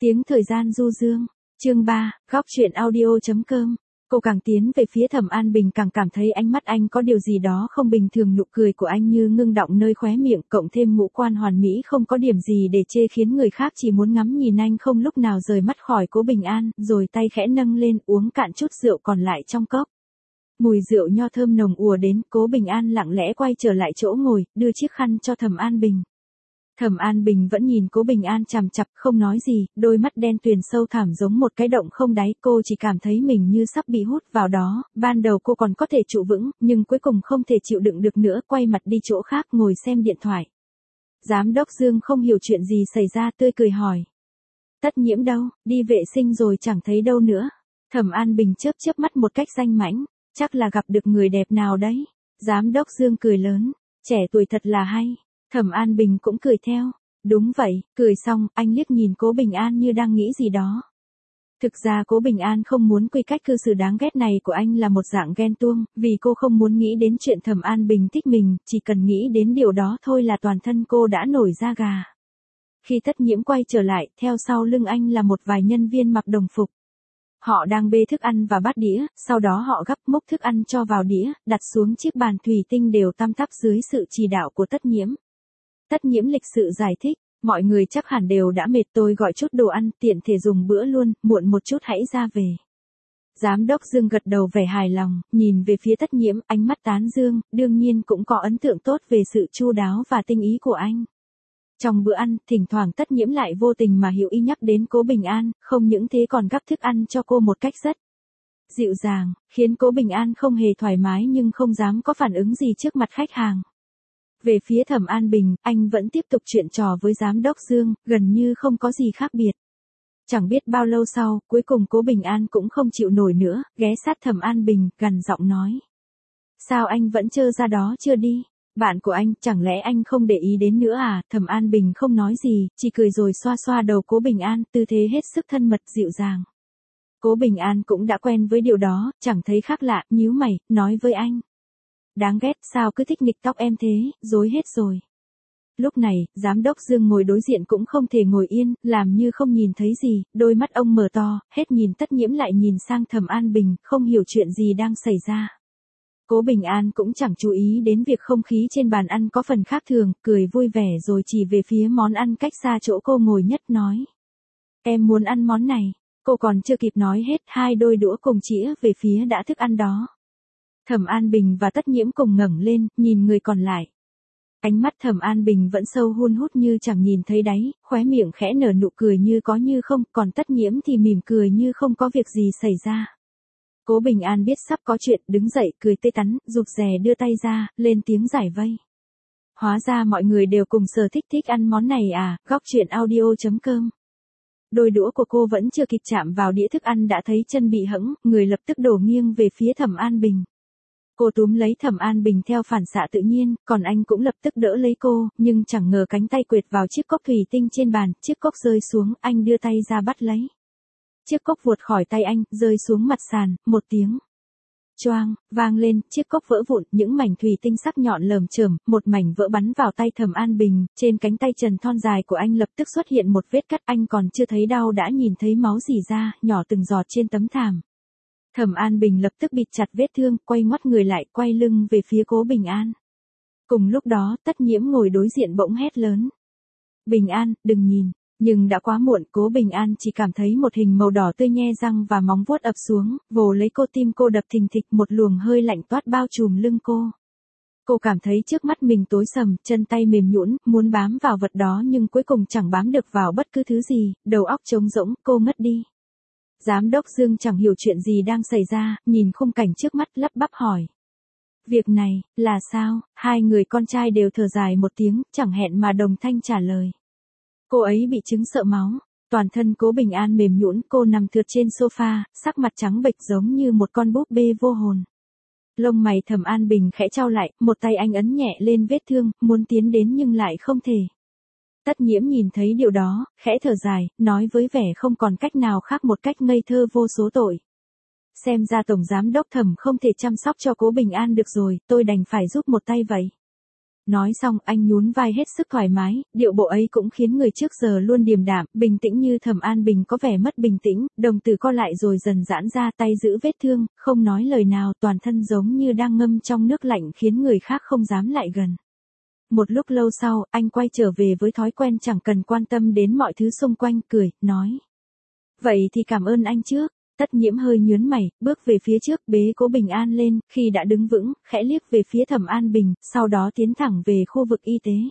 Tiếng thời gian du dương, chương 3, góc truyện audio.com. Cô càng tiến về phía Thẩm An Bình càng cảm thấy ánh mắt anh có điều gì đó không bình thường, nụ cười của anh như ngưng đọng nơi khóe miệng, cộng thêm ngũ quan hoàn mỹ không có điểm gì để chê khiến người khác chỉ muốn ngắm nhìn anh không lúc nào rời mắt khỏi Cố Bình An, rồi tay khẽ nâng lên uống cạn chút rượu còn lại trong cốc. Mùi rượu nho thơm nồng ùa đến, Cố Bình An lặng lẽ quay trở lại chỗ ngồi, đưa chiếc khăn cho Thẩm An Bình. Thẩm An Bình vẫn nhìn Cố Bình An chằm chằm, không nói gì, đôi mắt đen tuyền sâu thẳm giống một cái động không đáy, cô chỉ cảm thấy mình như sắp bị hút vào đó, ban đầu cô còn có thể trụ vững, nhưng cuối cùng không thể chịu đựng được nữa, quay mặt đi chỗ khác ngồi xem điện thoại. Giám đốc Dương không hiểu chuyện gì xảy ra, tươi cười hỏi. Tất Nhiễm đâu, đi vệ sinh rồi chẳng thấy đâu nữa. Thẩm An Bình chớp chớp mắt một cách danh mãnh, chắc là gặp được người đẹp nào đấy. Giám đốc Dương cười lớn, trẻ tuổi thật là hay. Thẩm An Bình cũng cười theo. Đúng vậy, cười xong, anh liếc nhìn Cố Bình An như đang nghĩ gì đó. Thực ra Cố Bình An không muốn quy cách cư xử đáng ghét này của anh là một dạng ghen tuông, vì cô không muốn nghĩ đến chuyện Thẩm An Bình thích mình, chỉ cần nghĩ đến điều đó thôi là toàn thân cô đã nổi da gà. Khi Tất Nhiễm quay trở lại, theo sau lưng anh là một vài nhân viên mặc đồng phục. Họ đang bê thức ăn vào bát đĩa, sau đó họ gắp múc thức ăn cho vào đĩa, đặt xuống chiếc bàn thủy tinh đều tăm tắp dưới sự chỉ đạo của Tất Nhiễm. Tất Nhiễm lịch sự giải thích, mọi người chắc hẳn đều đã mệt, tôi gọi chút đồ ăn, tiện thể dùng bữa luôn, muộn một chút hãy ra về. Giám đốc Dương gật đầu vẻ hài lòng, nhìn về phía Tất Nhiễm, ánh mắt tán dương, đương nhiên cũng có ấn tượng tốt về sự chu đáo và tinh ý của anh. Trong bữa ăn, thỉnh thoảng Tất Nhiễm lại vô tình mà hữu ý nhắc đến Cố Bình An, không những thế còn gắp thức ăn cho cô một cách rất dịu dàng, khiến Cố Bình An không hề thoải mái nhưng không dám có phản ứng gì trước mặt khách hàng. Về phía Thẩm An Bình, anh vẫn tiếp tục chuyện trò với giám đốc Dương, gần như không có gì khác biệt. Chẳng biết bao lâu sau, cuối cùng Cố Bình An cũng không chịu nổi nữa, ghé sát Thẩm An Bình, gằn giọng nói. Sao anh vẫn trơ ra đó chưa đi? Bạn của anh, chẳng lẽ anh không để ý đến nữa à? Thẩm An Bình không nói gì, chỉ cười rồi xoa xoa đầu Cố Bình An, tư thế hết sức thân mật dịu dàng. Cố Bình An cũng đã quen với điều đó, chẳng thấy khác lạ, nhíu mày, nói với anh. Đáng ghét, sao cứ thích nghịch tóc em thế, rối hết rồi. Lúc này, giám đốc Dương ngồi đối diện cũng không thể ngồi yên, làm như không nhìn thấy gì, đôi mắt ông mở to, hết nhìn Tất Nhiễm lại nhìn sang Thẩm An Bình, không hiểu chuyện gì đang xảy ra. Cố Bình An cũng chẳng chú ý đến việc không khí trên bàn ăn có phần khác thường, cười vui vẻ rồi chỉ về phía món ăn cách xa chỗ cô ngồi nhất nói. Em muốn ăn món này, cô còn chưa kịp nói hết, hai đôi đũa cùng chĩa về phía đã thức ăn đó. Thẩm An Bình và Tất Nhiễm cùng ngẩng lên, nhìn người còn lại. Ánh mắt Thẩm An Bình vẫn sâu hun hút như chẳng nhìn thấy đáy, khóe miệng khẽ nở nụ cười như có như không, còn Tất Nhiễm thì mỉm cười như không có việc gì xảy ra. Cố Bình An biết sắp có chuyện, đứng dậy, cười tươi tắn, rụt rè đưa tay ra, lên tiếng giải vây. Hóa ra mọi người đều cùng sở thích ăn món này à, góc truyện audio.com. Đôi đũa của cô vẫn chưa kịp chạm vào đĩa thức ăn đã thấy chân bị hẫng, người lập tức đổ nghiêng về phía Thẩm An Bình. Cô túm lấy Thẩm An Bình theo phản xạ tự nhiên, còn anh cũng lập tức đỡ lấy cô, nhưng chẳng ngờ cánh tay quệt vào chiếc cốc thủy tinh trên bàn, chiếc cốc rơi xuống, anh đưa tay ra bắt lấy. Chiếc cốc vụt khỏi tay anh, rơi xuống mặt sàn, một tiếng choang vang lên, chiếc cốc vỡ vụn, những mảnh thủy tinh sắc nhọn lởm chởm, một mảnh vỡ bắn vào tay Thẩm An Bình, trên cánh tay trần thon dài của anh lập tức xuất hiện một vết cắt, anh còn chưa thấy đau đã nhìn thấy máu rỉ ra, nhỏ từng giọt trên tấm thảm. Thẩm An Bình lập tức bịt chặt vết thương, quay ngoắt người lại, quay lưng về phía Cố Bình An. Cùng lúc đó, Tất Nhiễm ngồi đối diện bỗng hét lớn. Bình An, đừng nhìn. Nhưng đã quá muộn, Cố Bình An chỉ cảm thấy một hình màu đỏ tươi nhe răng và móng vuốt ập xuống, vồ lấy cô, tim cô đập thình thịch, một luồng hơi lạnh toát bao trùm lưng cô. Cô cảm thấy trước mắt mình tối sầm, chân tay mềm nhũn, muốn bám vào vật đó nhưng cuối cùng chẳng bám được vào bất cứ thứ gì, đầu óc trống rỗng, cô ngất đi. Giám đốc Dương chẳng hiểu chuyện gì đang xảy ra, nhìn khung cảnh trước mắt lắp bắp hỏi. Việc này, là sao? Hai người con trai đều thở dài một tiếng, chẳng hẹn mà đồng thanh trả lời. Cô ấy bị chứng sợ máu, toàn thân Cố Bình An mềm nhũn, cô nằm thượt trên sofa, sắc mặt trắng bệch giống như một con búp bê vô hồn. Lông mày Thẩm An Bình khẽ chau lại, một tay anh ấn nhẹ lên vết thương, muốn tiến đến nhưng lại không thể. Tất Nhiễm nhìn thấy điều đó, khẽ thở dài, nói với vẻ không còn cách nào khác một cách ngây thơ vô số tội. Xem ra Tổng Giám đốc Thẩm không thể chăm sóc cho Cố Bình An được rồi, tôi đành phải giúp một tay vậy. Nói xong anh nhún vai hết sức thoải mái, điệu bộ ấy cũng khiến người trước giờ luôn điềm đạm, bình tĩnh như Thẩm An Bình có vẻ mất bình tĩnh, đồng tử co lại rồi dần giãn ra, tay giữ vết thương, không nói lời nào, toàn thân giống như đang ngâm trong nước lạnh khiến người khác không dám lại gần. Một lúc lâu sau, anh quay trở về với thói quen chẳng cần quan tâm đến mọi thứ xung quanh, cười, nói. Vậy thì cảm ơn anh trước. Tất Nhiễm hơi nhướng mày, bước về phía trước bế Cố Bình An lên, khi đã đứng vững, khẽ liếc về phía Thẩm An Bình, sau đó tiến thẳng về khu vực y tế.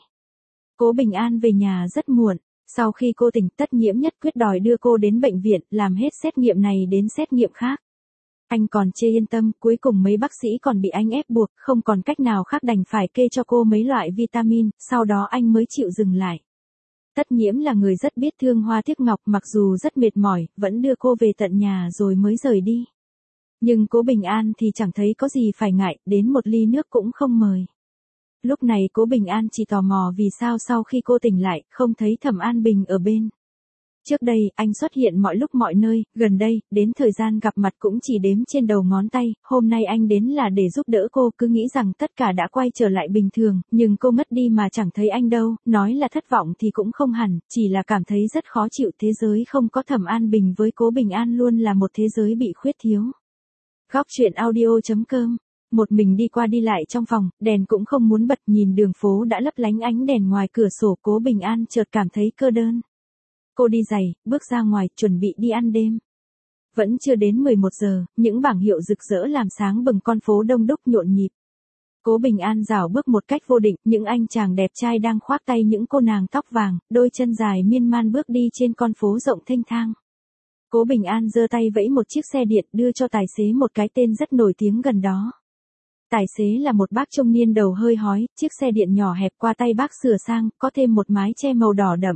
Cố Bình An về nhà rất muộn, sau khi cô tỉnh Tất Nhiễm nhất quyết đòi đưa cô đến bệnh viện, làm hết xét nghiệm này đến xét nghiệm khác. Anh còn chưa yên tâm, cuối cùng mấy bác sĩ còn bị anh ép buộc, không còn cách nào khác đành phải kê cho cô mấy loại vitamin, sau đó anh mới chịu dừng lại. Tất Nhiễm là người rất biết thương hoa tiếc ngọc, mặc dù rất mệt mỏi, vẫn đưa cô về tận nhà rồi mới rời đi. Nhưng Cố Bình An thì chẳng thấy có gì phải ngại, đến một ly nước cũng không mời. Lúc này Cố Bình An chỉ tò mò vì sao sau khi cô tỉnh lại, không thấy Thẩm An Bình ở bên. Trước đây, anh xuất hiện mọi lúc mọi nơi, gần đây, đến thời gian gặp mặt cũng chỉ đếm trên đầu ngón tay, hôm nay anh đến là để giúp đỡ cô, cứ nghĩ rằng tất cả đã quay trở lại bình thường, nhưng cô mất đi mà chẳng thấy anh đâu, nói là thất vọng thì cũng không hẳn, chỉ là cảm thấy rất khó chịu, thế giới không có Thẩm An Bình với Cố Bình An luôn là một thế giới bị khuyết thiếu. Góc truyện audio.com. Một mình đi qua đi lại trong phòng, đèn cũng không muốn bật, nhìn đường phố đã lấp lánh ánh đèn ngoài cửa sổ, Cố Bình An chợt cảm thấy cô đơn. Cô đi giày, bước ra ngoài, chuẩn bị đi ăn đêm. Vẫn chưa đến 11 giờ, những bảng hiệu rực rỡ làm sáng bừng con phố đông đúc nhộn nhịp. Cố Bình An rảo bước một cách vô định, những anh chàng đẹp trai đang khoác tay những cô nàng tóc vàng, đôi chân dài miên man bước đi trên con phố rộng thênh thang. Cố Bình An giơ tay vẫy một chiếc xe điện đưa cho tài xế một cái tên rất nổi tiếng gần đó. Tài xế là một bác trung niên đầu hơi hói, chiếc xe điện nhỏ hẹp qua tay bác sửa sang, có thêm một mái che màu đỏ đậm.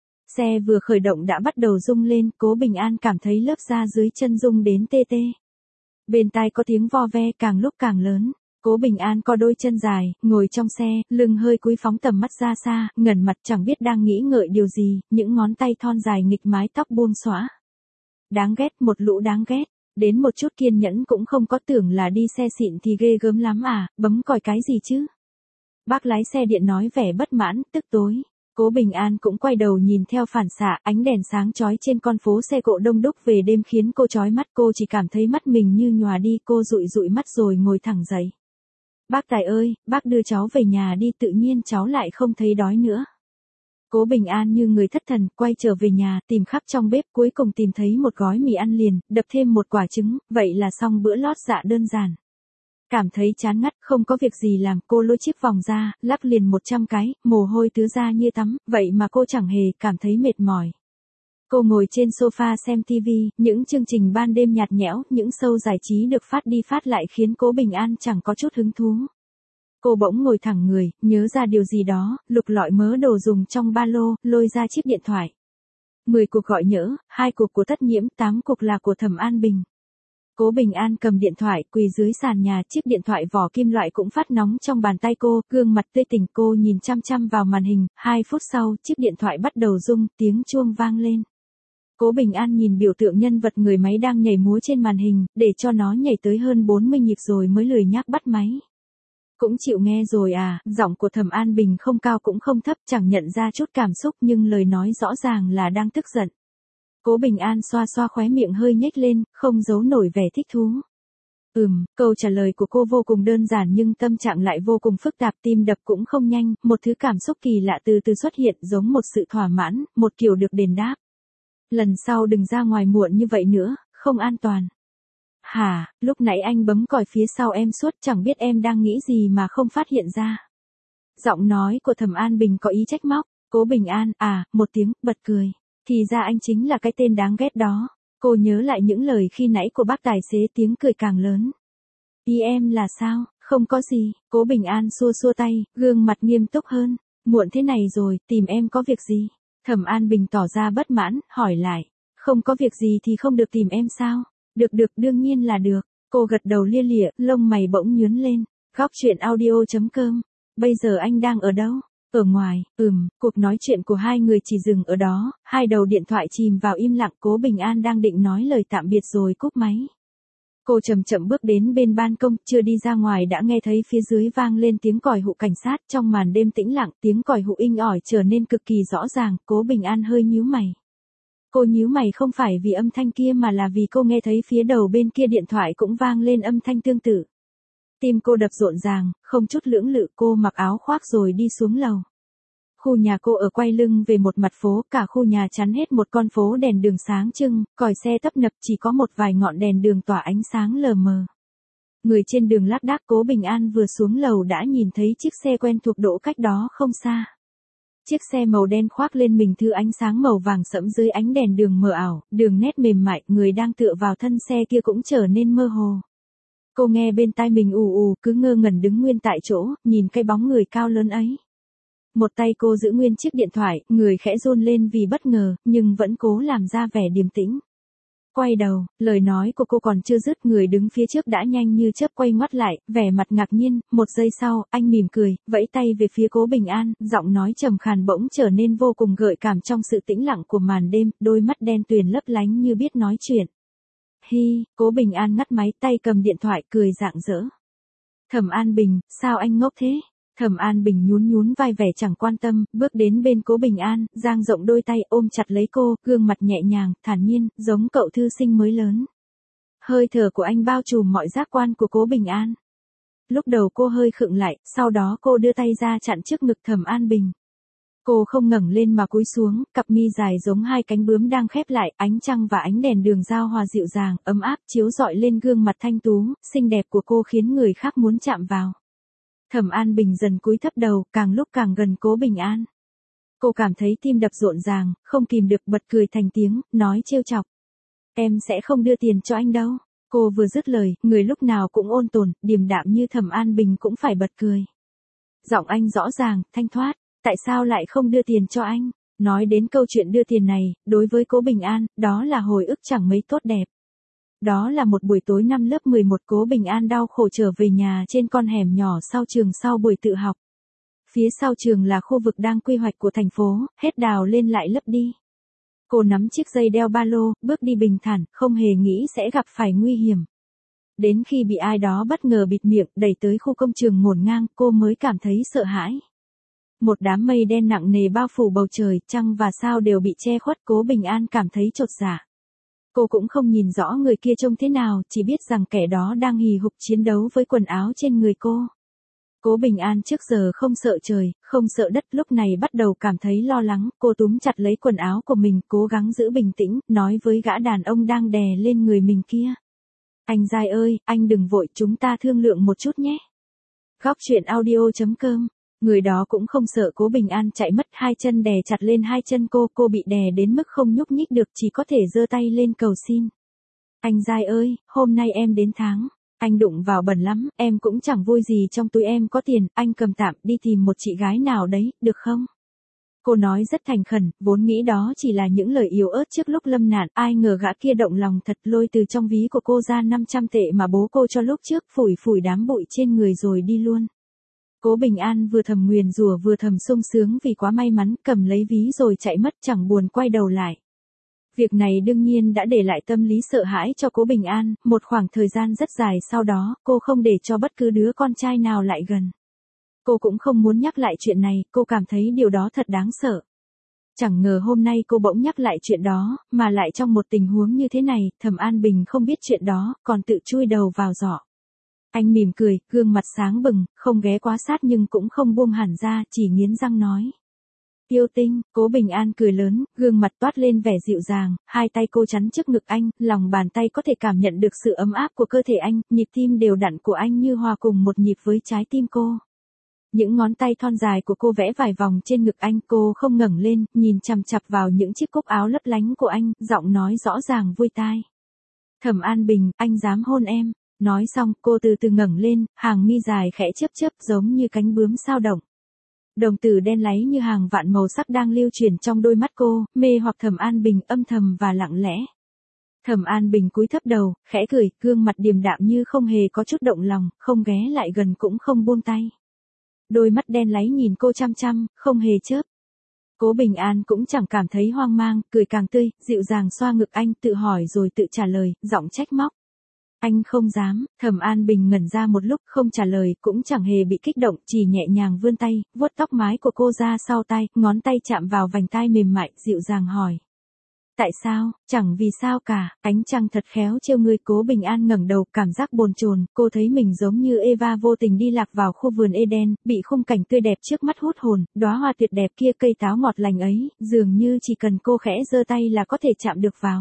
Xe vừa khởi động đã bắt đầu rung lên, Cố Bình An cảm thấy lớp da dưới chân rung đến tê tê. Bên tai có tiếng vo ve càng lúc càng lớn. Cố Bình An co đôi chân dài, ngồi trong xe, lưng hơi cúi phóng tầm mắt ra xa, ngẩn mặt chẳng biết đang nghĩ ngợi điều gì, những ngón tay thon dài nghịch mái tóc buông xõa. Đáng ghét, một lũ đáng ghét. Đến một chút kiên nhẫn cũng không có, tưởng là đi xe xịn thì ghê gớm lắm à, bấm còi cái gì chứ? Bác lái xe điện nói vẻ bất mãn, tức tối. Cố Bình An cũng quay đầu nhìn theo phản xạ, ánh đèn sáng chói trên con phố xe cộ đông đúc về đêm khiến cô chói mắt, cô chỉ cảm thấy mắt mình như nhòa đi, cô dụi dụi mắt rồi ngồi thẳng dậy. Bác Tài ơi, bác đưa cháu về nhà đi, tự nhiên cháu lại không thấy đói nữa. Cố Bình An như người thất thần, quay trở về nhà, tìm khắp trong bếp, cuối cùng tìm thấy một gói mì ăn liền, đập thêm một quả trứng, vậy là xong bữa lót dạ đơn giản. Cảm thấy chán ngắt, không có việc gì làm, cô lôi chiếc vòng ra, lắc liền 100 cái, mồ hôi tứa ra như tắm, vậy mà cô chẳng hề cảm thấy mệt mỏi. Cô ngồi trên sofa xem TV, những chương trình ban đêm nhạt nhẽo, những show giải trí được phát đi phát lại khiến Cố Bình An chẳng có chút hứng thú. Cô bỗng ngồi thẳng người, nhớ ra điều gì đó, lục lọi mớ đồ dùng trong ba lô, lôi ra chiếc điện thoại. 10 cuộc gọi nhỡ, 2 cuộc của Tất Nhiễm, 8 cuộc là của Thẩm An Bình. Cố Bình An cầm điện thoại, quỳ dưới sàn nhà, chiếc điện thoại vỏ kim loại cũng phát nóng trong bàn tay cô, gương mặt tươi tỉnh, cô nhìn chăm chăm vào màn hình, 2 phút sau, chiếc điện thoại bắt đầu rung, tiếng chuông vang lên. Cố Bình An nhìn biểu tượng nhân vật người máy đang nhảy múa trên màn hình, để cho nó nhảy tới hơn 40 nhịp rồi mới lười nhác bắt máy. Cũng chịu nghe rồi à, giọng của Thẩm An Bình không cao cũng không thấp, chẳng nhận ra chút cảm xúc nhưng lời nói rõ ràng là đang tức giận. Cố Bình An xoa xoa khóe miệng hơi nhếch lên, không giấu nổi vẻ thích thú. Câu trả lời của cô vô cùng đơn giản nhưng tâm trạng lại vô cùng phức tạp, tim đập cũng không nhanh, một thứ cảm xúc kỳ lạ từ từ xuất hiện giống một sự thỏa mãn, một kiểu được đền đáp. Lần sau đừng ra ngoài muộn như vậy nữa, không an toàn. Hả, lúc nãy anh bấm còi phía sau em suốt, chẳng biết em đang nghĩ gì mà không phát hiện ra. Giọng nói của Thẩm An Bình có ý trách móc, Cố Bình An, một tiếng, bật cười. Thì ra anh chính là cái tên đáng ghét đó. Cô nhớ lại những lời khi nãy của bác tài xế, tiếng cười càng lớn. Ý em là sao, không có gì, Cố Bình An xua xua tay, gương mặt nghiêm túc hơn. Muộn thế này rồi, tìm em có việc gì? Thẩm An Bình tỏ ra bất mãn, hỏi lại. Không có việc gì thì không được tìm em sao? Được, đương nhiên là được. Cô gật đầu lia lịa, lông mày bỗng nhướng lên. Góc truyện audio.com. Bây giờ anh đang ở đâu? Ở ngoài, cuộc nói chuyện của hai người chỉ dừng ở đó, hai đầu điện thoại chìm vào im lặng, Cố Bình An đang định nói lời tạm biệt rồi cúp máy. Cô chậm chậm bước đến bên ban công, chưa đi ra ngoài đã nghe thấy phía dưới vang lên tiếng còi hụ cảnh sát. Trong màn đêm tĩnh lặng, tiếng còi hụ inh ỏi trở nên cực kỳ rõ ràng. Cố Bình An hơi nhíu mày. Cô nhíu mày không phải vì âm thanh kia mà là vì cô nghe thấy phía đầu bên kia điện thoại cũng vang lên âm thanh tương tự. Tim cô đập rộn ràng, không chút lưỡng lự cô mặc áo khoác rồi đi xuống lầu. Khu nhà cô ở quay lưng về một mặt phố, cả khu nhà chắn hết một con phố đèn đường sáng trưng, còi xe tấp nập chỉ có một vài ngọn đèn đường tỏa ánh sáng lờ mờ. Người trên đường lác đác. Cố Bình An vừa xuống lầu đã nhìn thấy chiếc xe quen thuộc đỗ cách đó không xa. Chiếc xe màu đen khoác lên mình thứ ánh sáng màu vàng sẫm dưới ánh đèn đường mờ ảo, đường nét mềm mại, người đang tựa vào thân xe kia cũng trở nên mơ hồ. Cô nghe bên tai mình ù ù, cứ ngơ ngẩn đứng nguyên tại chỗ, nhìn cái bóng người cao lớn ấy. Một tay cô giữ nguyên chiếc điện thoại, người khẽ run lên vì bất ngờ, nhưng vẫn cố làm ra vẻ điềm tĩnh. Quay đầu, lời nói của cô còn chưa dứt, người đứng phía trước đã nhanh như chớp quay ngoắt lại, vẻ mặt ngạc nhiên. Một giây sau, anh mỉm cười, vẫy tay về phía Cố Bình An, giọng nói trầm khàn bỗng trở nên vô cùng gợi cảm trong sự tĩnh lặng của màn đêm, đôi mắt đen tuyền lấp lánh như biết nói chuyện. Hi, Cố Bình An ngắt máy, tay cầm điện thoại, cười rạng rỡ. Thẩm An Bình, sao anh ngốc thế? Thẩm An Bình nhún nhún vai vẻ chẳng quan tâm, bước đến bên Cố Bình An, dang rộng đôi tay ôm chặt lấy cô, gương mặt nhẹ nhàng, thản nhiên, giống cậu thư sinh mới lớn. Hơi thở của anh bao trùm mọi giác quan của Cố Bình An. Lúc đầu cô hơi khựng lại, sau đó cô đưa tay ra chặn trước ngực Thẩm An Bình. Cô không ngẩng lên mà cúi xuống, cặp mi dài giống hai cánh bướm đang khép lại, ánh trăng và ánh đèn đường giao hòa dịu dàng, ấm áp chiếu rọi lên gương mặt thanh tú, xinh đẹp của cô khiến người khác muốn chạm vào. Thẩm An Bình dần cúi thấp đầu, càng lúc càng gần Cố Bình An. Cô cảm thấy tim đập rộn ràng, không kìm được bật cười thành tiếng, nói trêu chọc. Em sẽ không đưa tiền cho anh đâu. Cô vừa dứt lời, người lúc nào cũng ôn tồn, điềm đạm như Thẩm An Bình cũng phải bật cười. Giọng anh rõ ràng, thanh thoát, tại sao lại không đưa tiền cho anh? Nói đến câu chuyện đưa tiền này, đối với Cố Bình An, đó là hồi ức chẳng mấy tốt đẹp. Đó là một buổi tối năm lớp 11, Cố Bình An đau khổ trở về nhà trên con hẻm nhỏ sau trường sau buổi tự học. Phía sau trường là khu vực đang quy hoạch của thành phố, hết đào lên lại lấp đi. Cô nắm chiếc dây đeo ba lô, bước đi bình thản, không hề nghĩ sẽ gặp phải nguy hiểm. Đến khi bị ai đó bất ngờ bịt miệng, đẩy tới khu công trường ngổn ngang, cô mới cảm thấy sợ hãi. Một đám mây đen nặng nề bao phủ bầu trời, trăng và sao đều bị che khuất. Cố Bình An cảm thấy chột dạ. Cô cũng không nhìn rõ người kia trông thế nào, chỉ biết rằng kẻ đó đang hì hục chiến đấu với quần áo trên người cô. Cố Bình An trước giờ không sợ trời, không sợ đất, lúc này bắt đầu cảm thấy lo lắng, cô túm chặt lấy quần áo của mình, cố gắng giữ bình tĩnh, nói với gã đàn ông đang đè lên người mình kia. Anh Giai ơi, anh đừng vội, chúng ta thương lượng một chút nhé. Góc truyện audio.com. Người đó cũng không sợ Cố Bình An chạy mất, hai chân đè chặt lên hai chân cô bị đè đến mức không nhúc nhích được, chỉ có thể giơ tay lên cầu xin. Anh Giai ơi, hôm nay em đến tháng, anh đụng vào bẩn lắm, em cũng chẳng vui gì, trong túi em có tiền, anh cầm tạm đi tìm một chị gái nào đấy, được không? Cô nói rất thành khẩn, vốn nghĩ đó chỉ là những lời yếu ớt trước lúc lâm nạn, ai ngờ gã kia động lòng thật, lôi từ trong ví của cô ra 500 tệ mà bố cô cho lúc trước, phủi phủi đám bụi trên người rồi đi luôn. Cố Bình An vừa thầm nguyền rủa vừa thầm sung sướng vì quá may mắn, cầm lấy ví rồi chạy mất, chẳng buồn quay đầu lại. Việc này đương nhiên đã để lại tâm lý sợ hãi cho Cố Bình An, một khoảng thời gian rất dài sau đó, cô không để cho bất cứ đứa con trai nào lại gần. Cô cũng không muốn nhắc lại chuyện này, cô cảm thấy điều đó thật đáng sợ. Chẳng ngờ hôm nay cô bỗng nhắc lại chuyện đó, mà lại trong một tình huống như thế này, Thẩm An Bình không biết chuyện đó, còn tự chui đầu vào giỏ. Anh mỉm cười, gương mặt sáng bừng, không ghé quá sát nhưng cũng không buông hẳn ra, chỉ nghiến răng nói. Yêu tinh. Cố Bình An cười lớn, gương mặt toát lên vẻ dịu dàng, hai tay cô chắn trước ngực anh, lòng bàn tay có thể cảm nhận được sự ấm áp của cơ thể anh, nhịp tim đều đặn của anh như hòa cùng một nhịp với trái tim cô. Những ngón tay thon dài của cô vẽ vài vòng trên ngực anh, cô không ngẩng lên, nhìn chằm chằm vào những chiếc cúc áo lấp lánh của anh, giọng nói rõ ràng vui tai. Thẩm An Bình, anh dám hôn em. Nói xong, cô từ từ ngẩng lên, hàng mi dài khẽ chớp chớp giống như cánh bướm sao động. Đồng tử đen láy như hàng vạn màu sắc đang lưu chuyển trong đôi mắt cô, mê hoặc Thẩm An Bình âm thầm và lặng lẽ. Thẩm An Bình cúi thấp đầu, khẽ cười, gương mặt điềm đạm như không hề có chút động lòng, không ghé lại gần cũng không buông tay. Đôi mắt đen láy nhìn cô chăm chăm, không hề chớp. Cố Bình An cũng chẳng cảm thấy hoang mang, cười càng tươi, dịu dàng xoa ngực anh, tự hỏi rồi tự trả lời, giọng trách móc. Anh không dám, Thẩm An Bình ngẩn ra một lúc không trả lời, cũng chẳng hề bị kích động, chỉ nhẹ nhàng vươn tay, vuốt tóc mái của cô ra sau tai, ngón tay chạm vào vành tai mềm mại, dịu dàng hỏi. Tại sao, chẳng vì sao cả, ánh trăng thật khéo trêu ngươi. Cố Bình An ngẩng đầu, cảm giác bồn chồn, cô thấy mình giống như Eva vô tình đi lạc vào khu vườn Eden, bị khung cảnh tươi đẹp trước mắt hút hồn, đóa hoa tuyệt đẹp kia, cây táo ngọt lành ấy, dường như chỉ cần cô khẽ giơ tay là có thể chạm được vào.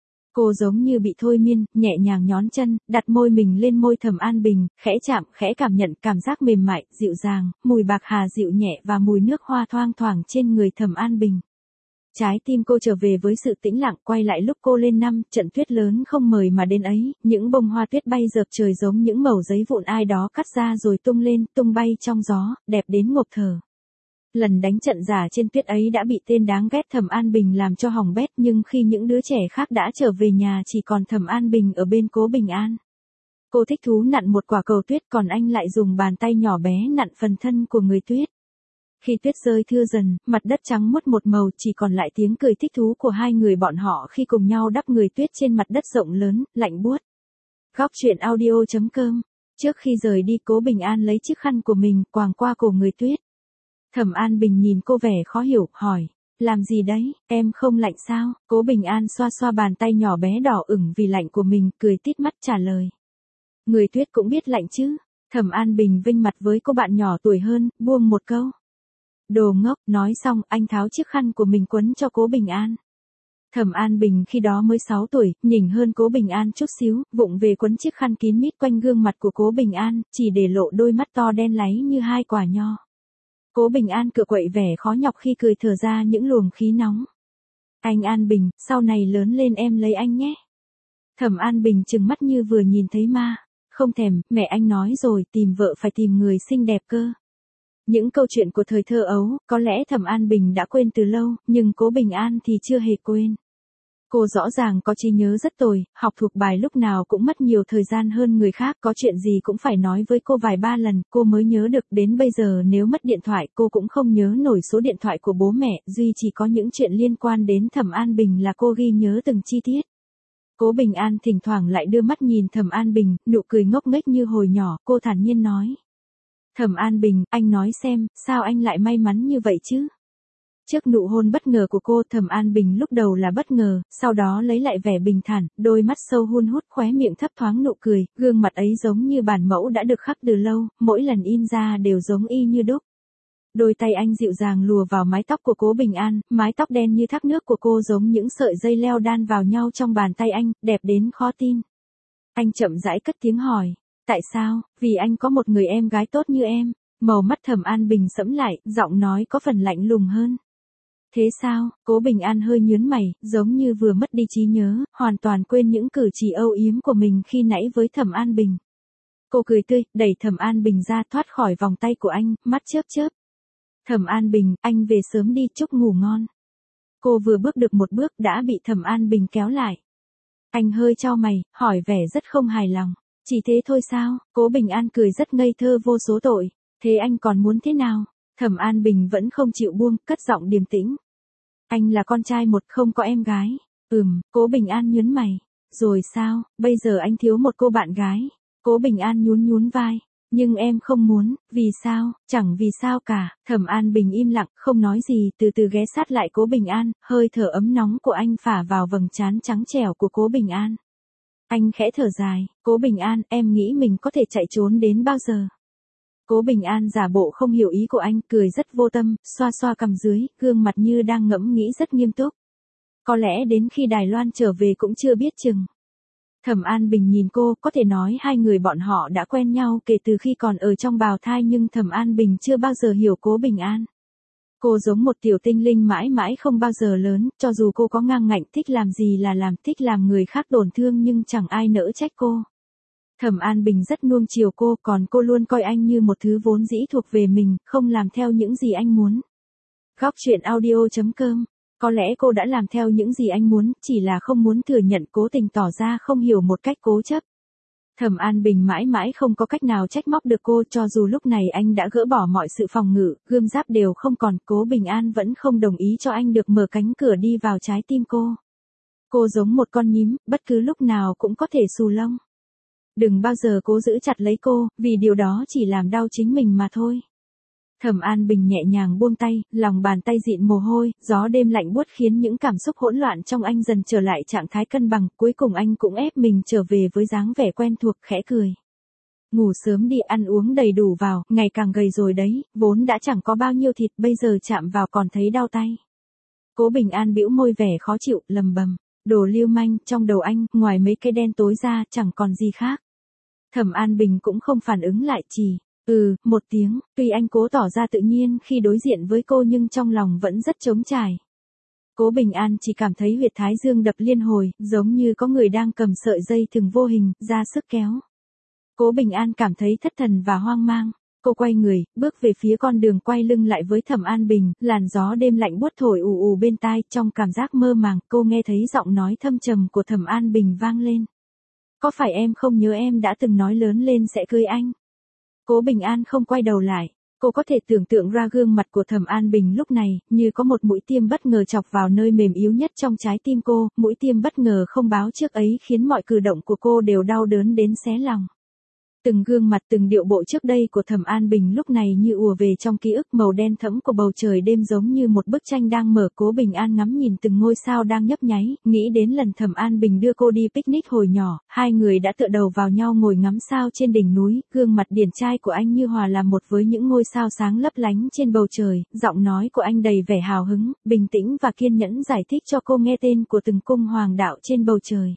Cô giống như bị thôi miên, nhẹ nhàng nhón chân, đặt môi mình lên môi Thẩm An Bình, khẽ chạm, khẽ cảm nhận cảm giác mềm mại, dịu dàng, mùi bạc hà dịu nhẹ và mùi nước hoa thoang thoảng trên người Thẩm An Bình. Trái tim cô trở về với sự tĩnh lặng, quay lại lúc cô lên năm, trận tuyết lớn không mời mà đến ấy, những bông hoa tuyết bay dợp trời giống những mẩu giấy vụn ai đó cắt ra rồi tung lên, tung bay trong gió, đẹp đến ngộp thở. Lần đánh trận giả trên tuyết ấy đã bị tên đáng ghét Thẩm An Bình làm cho hỏng bét, nhưng khi những đứa trẻ khác đã trở về nhà chỉ còn Thẩm An Bình ở bên Cố Bình An. Cô thích thú nặn một quả cầu tuyết, còn anh lại dùng bàn tay nhỏ bé nặn phần thân của người tuyết. Khi tuyết rơi thưa dần, mặt đất trắng muốt một màu, chỉ còn lại tiếng cười thích thú của hai người bọn họ khi cùng nhau đắp người tuyết trên mặt đất rộng lớn, lạnh buốt. Góc truyện audio.com. Trước khi rời đi, Cố Bình An lấy chiếc khăn của mình quàng qua cổ người tuyết. Thẩm An Bình nhìn cô vẻ khó hiểu, hỏi, làm gì đấy, em không lạnh sao? Cố Bình An xoa xoa bàn tay nhỏ bé đỏ ửng vì lạnh của mình, cười tít mắt trả lời. Người tuyết cũng biết lạnh chứ? Thẩm An Bình vinh mặt với cô bạn nhỏ tuổi hơn, buông một câu. Đồ ngốc, nói xong, anh tháo chiếc khăn của mình quấn cho Cố Bình An. Thẩm An Bình khi đó mới 6 tuổi, nhỉnh hơn Cố Bình An chút xíu, vụng về quấn chiếc khăn kín mít quanh gương mặt của Cố Bình An, chỉ để lộ đôi mắt to đen láy như hai quả nho. Cố Bình An cựa quậy vẻ khó nhọc khi cười thở ra những luồng khí nóng. Anh An Bình, sau này lớn lên em lấy anh nhé. Thẩm An Bình trừng mắt như vừa nhìn thấy ma. Không thèm, mẹ anh nói rồi, tìm vợ phải tìm người xinh đẹp cơ. Những câu chuyện của thời thơ ấu, có lẽ Thẩm An Bình đã quên từ lâu, nhưng Cố Bình An thì chưa hề quên. Cô rõ ràng có trí nhớ rất tồi, học thuộc bài lúc nào cũng mất nhiều thời gian hơn người khác, có chuyện gì cũng phải nói với cô vài ba lần, cô mới nhớ được. Đến bây giờ nếu mất điện thoại cô cũng không nhớ nổi số điện thoại của bố mẹ, duy chỉ có những chuyện liên quan đến Thẩm An Bình là cô ghi nhớ từng chi tiết. Cố Bình An thỉnh thoảng lại đưa mắt nhìn Thẩm An Bình, nụ cười ngốc nghếch như hồi nhỏ, cô thản nhiên nói. Thẩm An Bình, anh nói xem, sao anh lại may mắn như vậy chứ? Trước nụ hôn bất ngờ của cô, Thẩm An Bình lúc đầu là bất ngờ, sau đó lấy lại vẻ bình thản, đôi mắt sâu hun hút, khóe miệng thấp thoáng nụ cười, gương mặt ấy giống như bản mẫu đã được khắc từ lâu, mỗi lần in ra đều giống y như đúc. Đôi tay anh dịu dàng lùa vào mái tóc của Cố Bình An, mái tóc đen như thác nước của cô giống những sợi dây leo đan vào nhau trong bàn tay anh, đẹp đến khó tin. Anh chậm rãi cất tiếng hỏi, tại sao? Vì anh có một người em gái tốt như em. Màu mắt Thẩm An Bình sẫm lại, giọng nói có phần lạnh lùng hơn. Thế sao? Cố Bình An hơi nhướng mày, giống như vừa mất đi trí nhớ, hoàn toàn quên những cử chỉ âu yếm của mình khi nãy với Thẩm An Bình. Cô cười tươi, đẩy Thẩm An Bình ra, thoát khỏi vòng tay của anh, mắt chớp chớp. Thẩm An Bình, anh về sớm đi, chúc ngủ ngon. Cô vừa bước được một bước đã bị Thẩm An Bình kéo lại. Anh hơi chau mày, hỏi vẻ rất không hài lòng. Chỉ thế thôi sao? Cố Bình An cười rất ngây thơ vô số tội. Thế anh còn muốn thế nào? Thẩm An Bình vẫn không chịu buông, cất giọng điềm tĩnh. Anh là con trai một, không có em gái. Cố Bình An nhướng mày. Rồi sao, bây giờ anh thiếu một cô bạn gái. Cố Bình An nhún vai. Nhưng em không muốn, vì sao? Chẳng vì sao cả. Thẩm An Bình im lặng, không nói gì, từ từ ghé sát lại Cố Bình An, hơi thở ấm nóng của anh phả vào vầng trán trắng trẻo của Cố Bình An. Anh khẽ thở dài, Cố Bình An, em nghĩ mình có thể chạy trốn đến bao giờ? Cố Bình An giả bộ không hiểu ý của anh, cười rất vô tâm, xoa xoa cằm dưới, gương mặt như đang ngẫm nghĩ rất nghiêm túc. Có lẽ đến khi Đài Loan trở về cũng chưa biết chừng. Thẩm An Bình nhìn cô, có thể nói hai người bọn họ đã quen nhau kể từ khi còn ở trong bào thai, nhưng Thẩm An Bình chưa bao giờ hiểu Cố Bình An. Cô giống một tiểu tinh linh mãi mãi không bao giờ lớn, cho dù cô có ngang ngạnh thích làm gì là làm, thích làm người khác tổn thương nhưng chẳng ai nỡ trách cô. Thẩm An Bình rất nuông chiều cô, còn cô luôn coi anh như một thứ vốn dĩ thuộc về mình, không làm theo những gì anh muốn. Góc truyện audio.com. Có lẽ cô đã làm theo những gì anh muốn, chỉ là không muốn thừa nhận, cố tình tỏ ra không hiểu một cách cố chấp. Thẩm An Bình mãi mãi không có cách nào trách móc được cô, cho dù lúc này anh đã gỡ bỏ mọi sự phòng ngự, gươm giáp đều không còn, Cố Bình An vẫn không đồng ý cho anh được mở cánh cửa đi vào trái tim cô. Cô giống một con nhím, bất cứ lúc nào cũng có thể xù lông. Đừng bao giờ cố giữ chặt lấy cô, vì điều đó chỉ làm đau chính mình mà thôi. Thẩm An Bình nhẹ nhàng buông tay, lòng bàn tay dịn mồ hôi, gió đêm lạnh buốt khiến những cảm xúc hỗn loạn trong anh dần trở lại trạng thái cân bằng, cuối cùng anh cũng ép mình trở về với dáng vẻ quen thuộc, khẽ cười. Ngủ sớm đi, ăn uống đầy đủ vào, ngày càng gầy rồi đấy, vốn đã chẳng có bao nhiêu thịt, bây giờ chạm vào còn thấy đau tay. Cố Bình An bĩu môi vẻ khó chịu, lầm bầm, đồ lưu manh, trong đầu anh, ngoài mấy cái đen tối ra, chẳng còn gì khác. Thẩm An Bình cũng không phản ứng lại, chỉ một tiếng, tuy anh cố tỏ ra tự nhiên khi đối diện với cô nhưng trong lòng vẫn rất trống trải. Cố Bình An chỉ cảm thấy huyệt thái dương đập liên hồi, giống như có người đang cầm sợi dây thừng vô hình, ra sức kéo. Cố Bình An cảm thấy thất thần và hoang mang. Cô quay người, bước về phía con đường quay lưng lại với Thẩm An Bình, làn gió đêm lạnh buốt thổi ù ù bên tai, trong cảm giác mơ màng, cô nghe thấy giọng nói thâm trầm của Thẩm An Bình vang lên. Có phải em không nhớ em đã từng nói lớn lên sẽ cưới anh? Cố Bình An không quay đầu lại. Cô có thể tưởng tượng ra gương mặt của Thẩm An Bình lúc này, như có một mũi tiêm bất ngờ chọc vào nơi mềm yếu nhất trong trái tim cô, mũi tiêm bất ngờ không báo trước ấy khiến mọi cử động của cô đều đau đớn đến xé lòng. Từng gương mặt từng điệu bộ trước đây của Thẩm An Bình lúc này như ùa về trong ký ức, màu đen thẫm của bầu trời đêm giống như một bức tranh đang mở. Cố Bình An ngắm nhìn từng ngôi sao đang nhấp nháy, nghĩ đến lần Thẩm An Bình đưa cô đi picnic hồi nhỏ, hai người đã tựa đầu vào nhau ngồi ngắm sao trên đỉnh núi, gương mặt điển trai của anh như hòa làm một với những ngôi sao sáng lấp lánh trên bầu trời, giọng nói của anh đầy vẻ hào hứng, bình tĩnh và kiên nhẫn giải thích cho cô nghe tên của từng cung hoàng đạo trên bầu trời.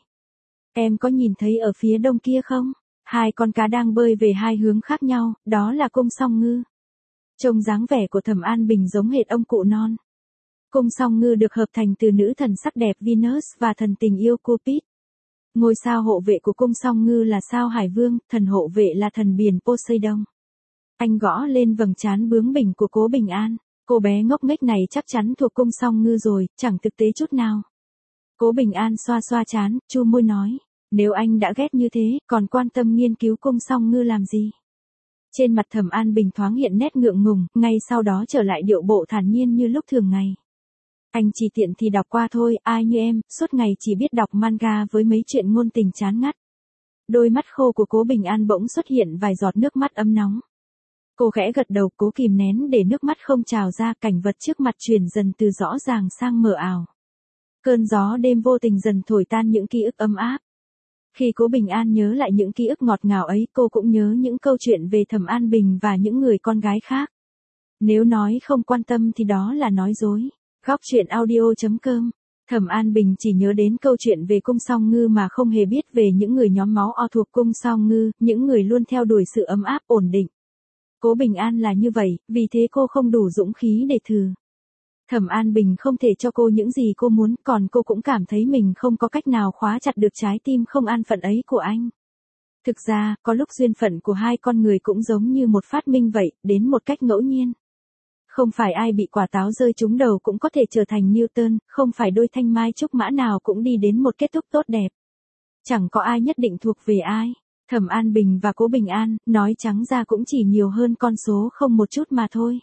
Em có nhìn thấy ở phía đông kia không? Hai con cá đang bơi về hai hướng khác nhau, đó là cung Song Ngư. Trông dáng vẻ của Thẩm An Bình giống hệt ông cụ non. Cung Song Ngư được hợp thành từ nữ thần sắc đẹp Venus và thần tình yêu Cupid. Ngôi sao hộ vệ của cung Song Ngư là sao Hải Vương, thần hộ vệ là thần biển Poseidon. Anh gõ lên vầng trán bướng bỉnh của Cố Bình An. Cô bé ngốc nghếch này chắc chắn thuộc cung Song Ngư rồi, chẳng thực tế chút nào. Cố Bình An xoa xoa trán, chu môi nói. Nếu anh đã ghét như thế, còn quan tâm nghiên cứu cung Song Ngư làm gì? Trên mặt Thẩm An Bình thoáng hiện nét ngượng ngùng, ngay sau đó trở lại điệu bộ thản nhiên như lúc thường ngày. Anh chỉ tiện thì đọc qua thôi, ai như em, suốt ngày chỉ biết đọc manga với mấy chuyện ngôn tình chán ngắt. Đôi mắt khô của Cố Bình An bỗng xuất hiện vài giọt nước mắt ấm nóng. Cô khẽ gật đầu, cố kìm nén để nước mắt không trào ra, cảnh vật trước mặt chuyển dần từ rõ ràng sang mờ ảo. Cơn gió đêm vô tình dần thổi tan những ký ức ấm áp. Khi Cố Bình An nhớ lại những ký ức ngọt ngào ấy, cô cũng nhớ những câu chuyện về Thẩm An Bình và những người con gái khác. Nếu nói không quan tâm thì đó là nói dối. Góc truyện audio.com. Thẩm An Bình chỉ nhớ đến câu chuyện về cung Song Ngư mà không hề biết về những người nhóm máu O thuộc cung Song Ngư, những người luôn theo đuổi sự ấm áp ổn định. Cố Bình An là như vậy, vì thế cô không đủ dũng khí để thử. Thẩm An Bình không thể cho cô những gì cô muốn, còn cô cũng cảm thấy mình không có cách nào khóa chặt được trái tim không an phận ấy của anh. Thực ra, có lúc duyên phận của hai con người cũng giống như một phát minh vậy, đến một cách ngẫu nhiên. Không phải ai bị quả táo rơi trúng đầu cũng có thể trở thành Newton, không phải đôi thanh mai trúc mã nào cũng đi đến một kết thúc tốt đẹp. Chẳng có ai nhất định thuộc về ai. Thẩm An Bình và Cố Bình An, nói trắng ra cũng chỉ nhiều hơn con số không một chút mà thôi.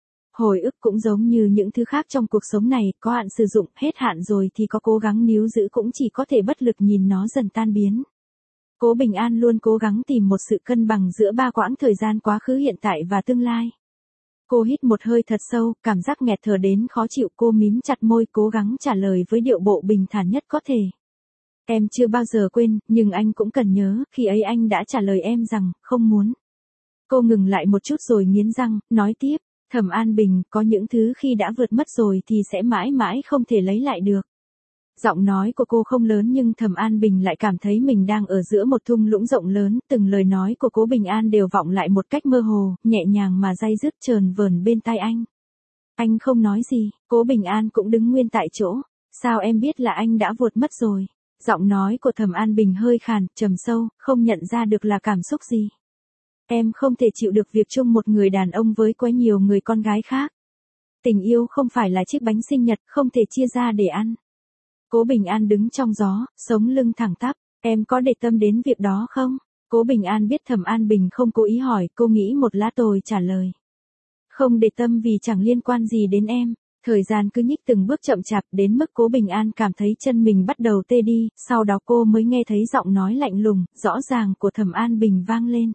Hồi ức cũng giống như những thứ khác trong cuộc sống này, có hạn sử dụng, hết hạn rồi thì có cố gắng níu giữ cũng chỉ có thể bất lực nhìn nó dần tan biến. Cố Bình An luôn cố gắng tìm một sự cân bằng giữa ba quãng thời gian quá khứ, hiện tại và tương lai. Cô hít một hơi thật sâu, cảm giác nghẹt thở đến khó chịu, cô mím chặt môi cố gắng trả lời với điệu bộ bình thản nhất có thể. Em chưa bao giờ quên, nhưng anh cũng cần nhớ, khi ấy anh đã trả lời em rằng, không muốn. Cô ngừng lại một chút rồi nghiến răng, nói tiếp, Thẩm An Bình, có những thứ khi đã vượt mất rồi thì sẽ mãi mãi không thể lấy lại được. Giọng nói của cô không lớn nhưng Thẩm An Bình lại cảm thấy mình đang ở giữa một thung lũng rộng lớn, từng lời nói của Cố Bình An đều vọng lại một cách mơ hồ, nhẹ nhàng mà day dứt chờn vờn bên tai anh. Anh không nói gì, Cố Bình An cũng đứng nguyên tại chỗ. Sao em biết là anh đã vượt mất rồi? Giọng nói của Thẩm An Bình hơi khàn, trầm sâu, không nhận ra được là cảm xúc gì. Em không thể chịu được việc chung một người đàn ông với quá nhiều người con gái khác. Tình yêu không phải là chiếc bánh sinh nhật, không thể chia ra để ăn. Cố Bình An đứng trong gió, sống lưng thẳng tắp. Em có để tâm đến việc đó không? Cố Bình An biết Thẩm An Bình không cố ý hỏi, cô nghĩ một lát rồi trả lời. Không để tâm vì chẳng liên quan gì đến em. Thời gian cứ nhích từng bước chậm chạp đến mức Cố Bình An cảm thấy chân mình bắt đầu tê đi, sau đó cô mới nghe thấy giọng nói lạnh lùng, rõ ràng của Thẩm An Bình vang lên.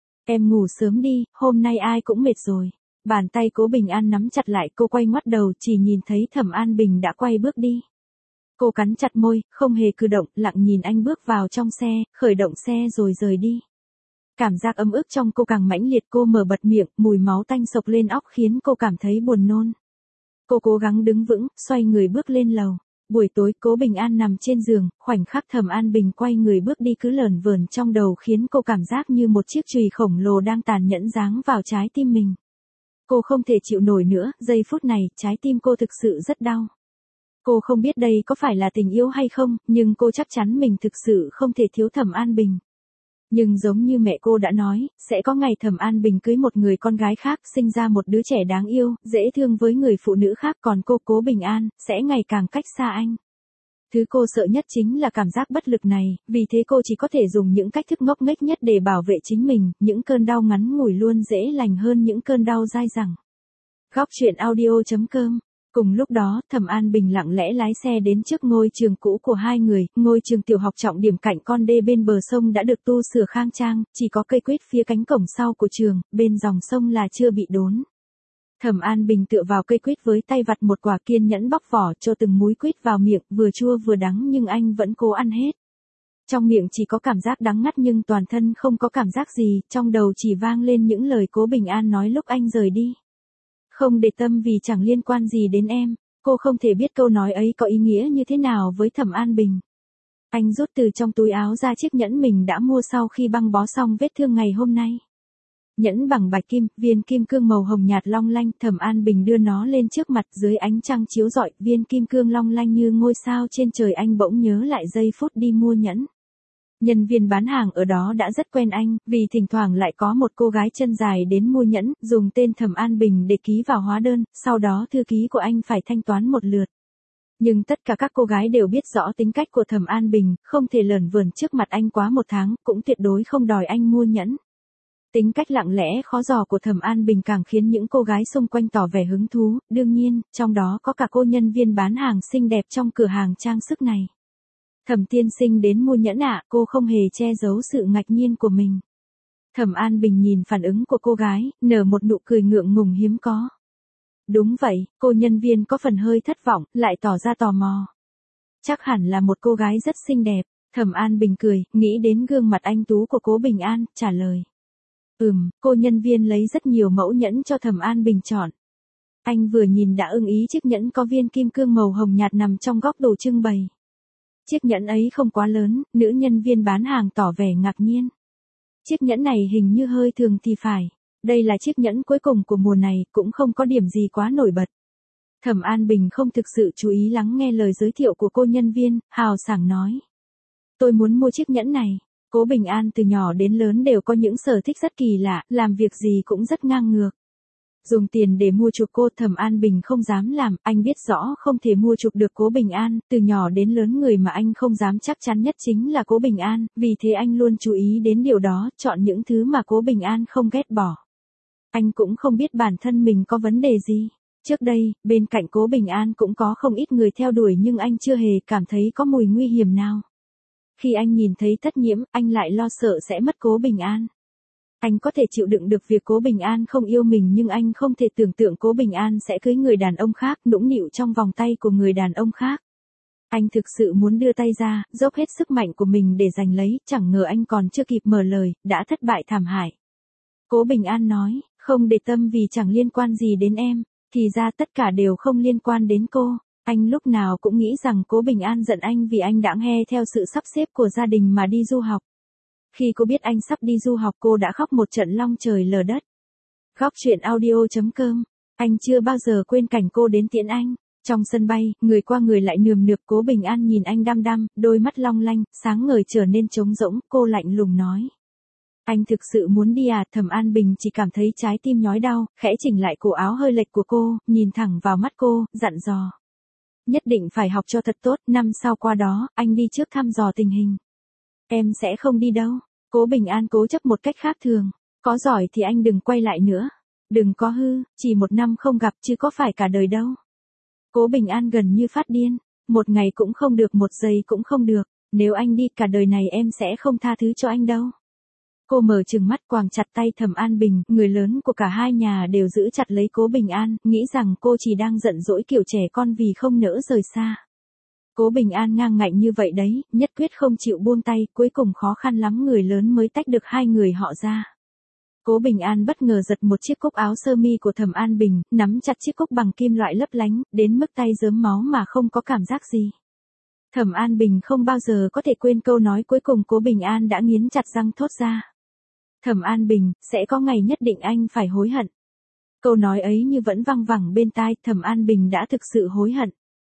Em ngủ sớm đi, hôm nay ai cũng mệt rồi. Bàn tay Cố Bình An nắm chặt lại, cô quay ngoắt đầu chỉ nhìn thấy Thẩm An Bình đã quay bước đi. Cô cắn chặt môi, không hề cử động, lặng nhìn anh bước vào trong xe, khởi động xe rồi rời đi. Cảm giác ấm ức trong cô càng mãnh liệt, cô mở bật miệng, mùi máu tanh sộc lên óc khiến cô cảm thấy buồn nôn. Cô cố gắng đứng vững, xoay người bước lên lầu. Buổi tối Cố Bình An nằm trên giường, khoảnh khắc Thẩm An Bình quay người bước đi cứ lởn vởn trong đầu khiến cô cảm giác như một chiếc chùy khổng lồ đang tàn nhẫn giáng vào trái tim mình. Cô không thể chịu nổi nữa, giây phút này, trái tim cô thực sự rất đau. Cô không biết đây có phải là tình yêu hay không, nhưng cô chắc chắn mình thực sự không thể thiếu Thẩm An Bình. Nhưng giống như mẹ cô đã nói, sẽ có ngày Thẩm An Bình cưới một người con gái khác, sinh ra một đứa trẻ đáng yêu, dễ thương với người phụ nữ khác, còn cô Cố Bình An, sẽ ngày càng cách xa anh. Thứ cô sợ nhất chính là cảm giác bất lực này, vì thế cô chỉ có thể dùng những cách thức ngốc nghếch nhất để bảo vệ chính mình, những cơn đau ngắn ngủi luôn dễ lành hơn những cơn đau dai dẳng. Góc truyện audio.com. Cùng lúc đó, Thẩm An Bình lặng lẽ lái xe đến trước ngôi trường cũ của hai người, ngôi trường tiểu học trọng điểm cạnh con đê bên bờ sông đã được tu sửa khang trang, chỉ có cây quýt phía cánh cổng sau của trường, bên dòng sông là chưa bị đốn. Thẩm An Bình tựa vào cây quýt với tay vặt một quả, kiên nhẫn bóc vỏ cho từng múi quýt vào miệng, vừa chua vừa đắng nhưng anh vẫn cố ăn hết. Trong miệng chỉ có cảm giác đắng ngắt nhưng toàn thân không có cảm giác gì, trong đầu chỉ vang lên những lời Cố Bình An nói lúc anh rời đi. Không để tâm vì chẳng liên quan gì đến em. Cô không thể biết câu nói ấy có ý nghĩa như thế nào với Thẩm An Bình. Anh rút từ trong túi áo ra chiếc nhẫn mình đã mua sau khi băng bó xong vết thương ngày hôm nay. Nhẫn bằng bạch kim, viên kim cương màu hồng nhạt long lanh, Thẩm An Bình đưa nó lên trước mặt, dưới ánh trăng chiếu rọi, viên kim cương long lanh như ngôi sao trên trời. Anh bỗng nhớ lại giây phút đi mua nhẫn. Nhân viên bán hàng ở đó đã rất quen anh, vì thỉnh thoảng lại có một cô gái chân dài đến mua nhẫn, dùng tên Thẩm An Bình để ký vào hóa đơn, sau đó thư ký của anh phải thanh toán một lượt. Nhưng tất cả các cô gái đều biết rõ tính cách của Thẩm An Bình, không thể lởn vởn trước mặt anh quá một tháng, cũng tuyệt đối không đòi anh mua nhẫn. Tính cách lặng lẽ khó dò của Thẩm An Bình càng khiến những cô gái xung quanh tỏ vẻ hứng thú, đương nhiên, trong đó có cả cô nhân viên bán hàng xinh đẹp trong cửa hàng trang sức này. Thẩm tiên sinh đến mua nhẫn ạ, cô không hề che giấu sự ngạc nhiên của mình. Thẩm An Bình nhìn phản ứng của cô gái, nở một nụ cười ngượng ngùng hiếm có. Đúng vậy, cô nhân viên có phần hơi thất vọng, lại tỏ ra tò mò. Chắc hẳn là một cô gái rất xinh đẹp. Thẩm An Bình cười, nghĩ đến gương mặt anh tú của Cố Bình An, trả lời. Cô nhân viên lấy rất nhiều mẫu nhẫn cho Thẩm An Bình chọn. Anh vừa nhìn đã ưng ý chiếc nhẫn có viên kim cương màu hồng nhạt nằm trong góc đồ trưng bày. Chiếc nhẫn ấy không quá lớn, nữ nhân viên bán hàng tỏ vẻ ngạc nhiên. Chiếc nhẫn này hình như hơi thường thì phải. Đây là chiếc nhẫn cuối cùng của mùa này, cũng không có điểm gì quá nổi bật. Thẩm An Bình không thực sự chú ý lắng nghe lời giới thiệu của cô nhân viên, hào sảng nói. Tôi muốn mua chiếc nhẫn này. Cố Bình An từ nhỏ đến lớn đều có những sở thích rất kỳ lạ, làm việc gì cũng rất ngang ngược. Dùng tiền để mua chuộc cô, Thẩm An Bình không dám làm, anh biết rõ không thể mua chuộc được Cố Bình An, từ nhỏ đến lớn người mà anh không dám chắc chắn nhất chính là Cố Bình An, vì thế anh luôn chú ý đến điều đó, chọn những thứ mà Cố Bình An không ghét bỏ. Anh cũng không biết bản thân mình có vấn đề gì. Trước đây, bên cạnh Cố Bình An cũng có không ít người theo đuổi nhưng anh chưa hề cảm thấy có mùi nguy hiểm nào. Khi anh nhìn thấy Tất Nhiễm, anh lại lo sợ sẽ mất Cố Bình An. Anh có thể chịu đựng được việc Cố Bình An không yêu mình nhưng anh không thể tưởng tượng Cố Bình An sẽ cưới người đàn ông khác, nũng nịu trong vòng tay của người đàn ông khác. Anh thực sự muốn đưa tay ra, dốc hết sức mạnh của mình để giành lấy, chẳng ngờ anh còn chưa kịp mở lời, đã thất bại thảm hại. Cố Bình An nói, không để tâm vì chẳng liên quan gì đến em, thì ra tất cả đều không liên quan đến cô. Anh lúc nào cũng nghĩ rằng Cố Bình An giận anh vì anh đã nghe theo sự sắp xếp của gia đình mà đi du học. Khi cô biết anh sắp đi du học cô đã khóc một trận long trời lở đất. Góc truyện audio.com. Anh chưa bao giờ quên cảnh cô đến tiễn anh. Trong sân bay, người qua người lại nườm nượp. Cố Bình An nhìn anh đăm đăm, đôi mắt long lanh, sáng ngời trở nên trống rỗng, cô lạnh lùng nói. Anh thực sự muốn đi à? Thẩm An Bình chỉ cảm thấy trái tim nhói đau, khẽ chỉnh lại cổ áo hơi lệch của cô, nhìn thẳng vào mắt cô, dặn dò. Nhất định phải học cho thật tốt, năm sau qua đó, anh đi trước thăm dò tình hình. Em sẽ không đi đâu. Cố Bình An cố chấp một cách khác thường. Có giỏi thì anh đừng quay lại nữa. Đừng có hư, chỉ một năm không gặp chứ có phải cả đời đâu. Cố Bình An gần như phát điên, một ngày cũng không được, một giây cũng không được, nếu anh đi cả đời này em sẽ không tha thứ cho anh đâu. Cô mở trừng mắt quàng chặt tay Thẩm An Bình, người lớn của cả hai nhà đều giữ chặt lấy Cố Bình An, nghĩ rằng cô chỉ đang giận dỗi kiểu trẻ con vì không nỡ rời xa. Cố Bình An ngang ngạnh như vậy đấy, nhất quyết không chịu buông tay, cuối cùng khó khăn lắm người lớn mới tách được hai người họ ra. Cố Bình An bất ngờ giật một chiếc cúc áo sơ mi của Thẩm An Bình, nắm chặt chiếc cúc bằng kim loại lấp lánh, đến mức tay rớm máu mà không có cảm giác gì. Thẩm An Bình không bao giờ có thể quên câu nói cuối cùng Cố Bình An đã nghiến chặt răng thốt ra. Thẩm An Bình, sẽ có ngày nhất định anh phải hối hận. Câu nói ấy như vẫn văng vẳng bên tai, Thẩm An Bình đã thực sự hối hận.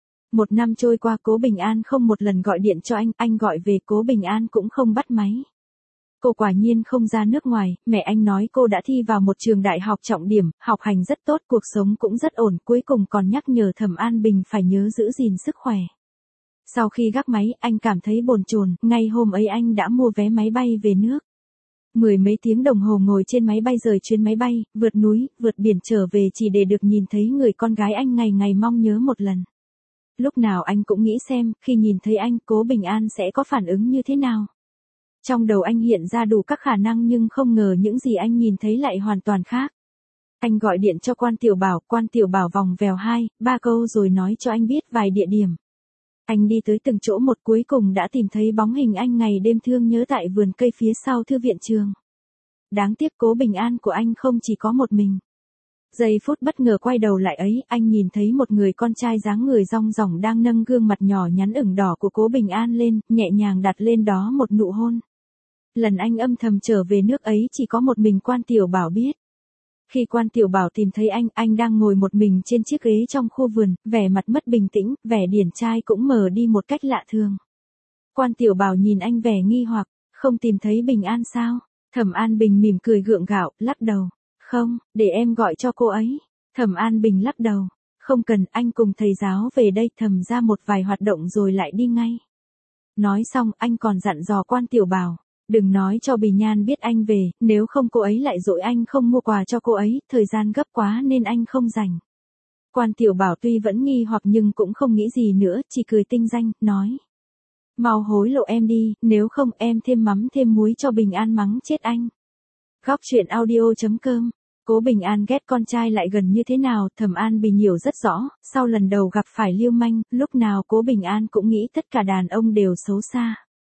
1 năm trôi qua Cố Bình An không một lần gọi điện cho anh gọi về Cố Bình An cũng không bắt máy. Cô quả nhiên không ra nước ngoài, mẹ anh nói cô đã thi vào một trường đại học trọng điểm, học hành rất tốt, cuộc sống cũng rất ổn, cuối cùng còn nhắc nhở Thẩm An Bình phải nhớ giữ gìn sức khỏe. Sau khi gác máy, anh cảm thấy bồn chồn, ngay hôm ấy anh đã mua vé máy bay về nước. 10 mấy tiếng đồng hồ ngồi trên máy bay rời chuyến máy bay, vượt núi, vượt biển trở về chỉ để được nhìn thấy người con gái anh ngày ngày mong nhớ một lần. Lúc nào anh cũng nghĩ xem, khi nhìn thấy anh, Cố Bình An sẽ có phản ứng như thế nào. Trong đầu anh hiện ra đủ các khả năng nhưng không ngờ những gì anh nhìn thấy lại hoàn toàn khác. Anh gọi điện cho Quan Tiểu Bảo vòng vèo 2-3 câu rồi nói cho anh biết vài địa điểm. Anh đi tới từng chỗ một, cuối cùng đã tìm thấy bóng hình anh ngày đêm thương nhớ tại vườn cây phía sau thư viện trường. Đáng tiếc Cố Bình An của anh không chỉ có một mình. Giây phút bất ngờ quay đầu lại ấy, anh nhìn thấy một người con trai dáng người rong ròng đang nâng gương mặt nhỏ nhắn ửng đỏ của Cố Bình An lên, nhẹ nhàng đặt lên đó một nụ hôn. Lần anh âm thầm trở về nước ấy chỉ có một mình Quan Tiểu Bảo biết. Khi Quan Tiểu Bảo tìm thấy anh đang ngồi một mình trên chiếc ghế trong khu vườn, vẻ mặt mất bình tĩnh, vẻ điển trai cũng mờ đi một cách lạ thường. Quan Tiểu Bảo nhìn anh vẻ nghi hoặc, không tìm thấy Bình An sao? Thẩm An Bình mỉm cười gượng gạo, lắc đầu. Không, để em gọi cho cô ấy. Thẩm An Bình lắc đầu. Không cần, anh cùng thầy giáo về đây thầm ra một vài hoạt động rồi lại đi ngay. Nói xong, anh còn dặn dò Quan Tiểu Bảo. Đừng nói cho Bì Nhan biết anh về, nếu không cô ấy lại dỗi anh không mua quà cho cô ấy, thời gian gấp quá nên anh không rảnh. Quan Tiểu Bảo tuy vẫn nghi hoặc nhưng cũng không nghĩ gì nữa, chỉ cười tinh danh, nói. Mau hối lộ em đi, nếu không em thêm mắm thêm muối cho Bình An mắng chết anh. Góc truyện audio.com. Cố Bình An ghét con trai lại gần như thế nào, Thẩm An Bình hiểu rất rõ, sau lần đầu gặp phải lưu manh, lúc nào Cố Bình An cũng nghĩ tất cả đàn ông đều xấu xa.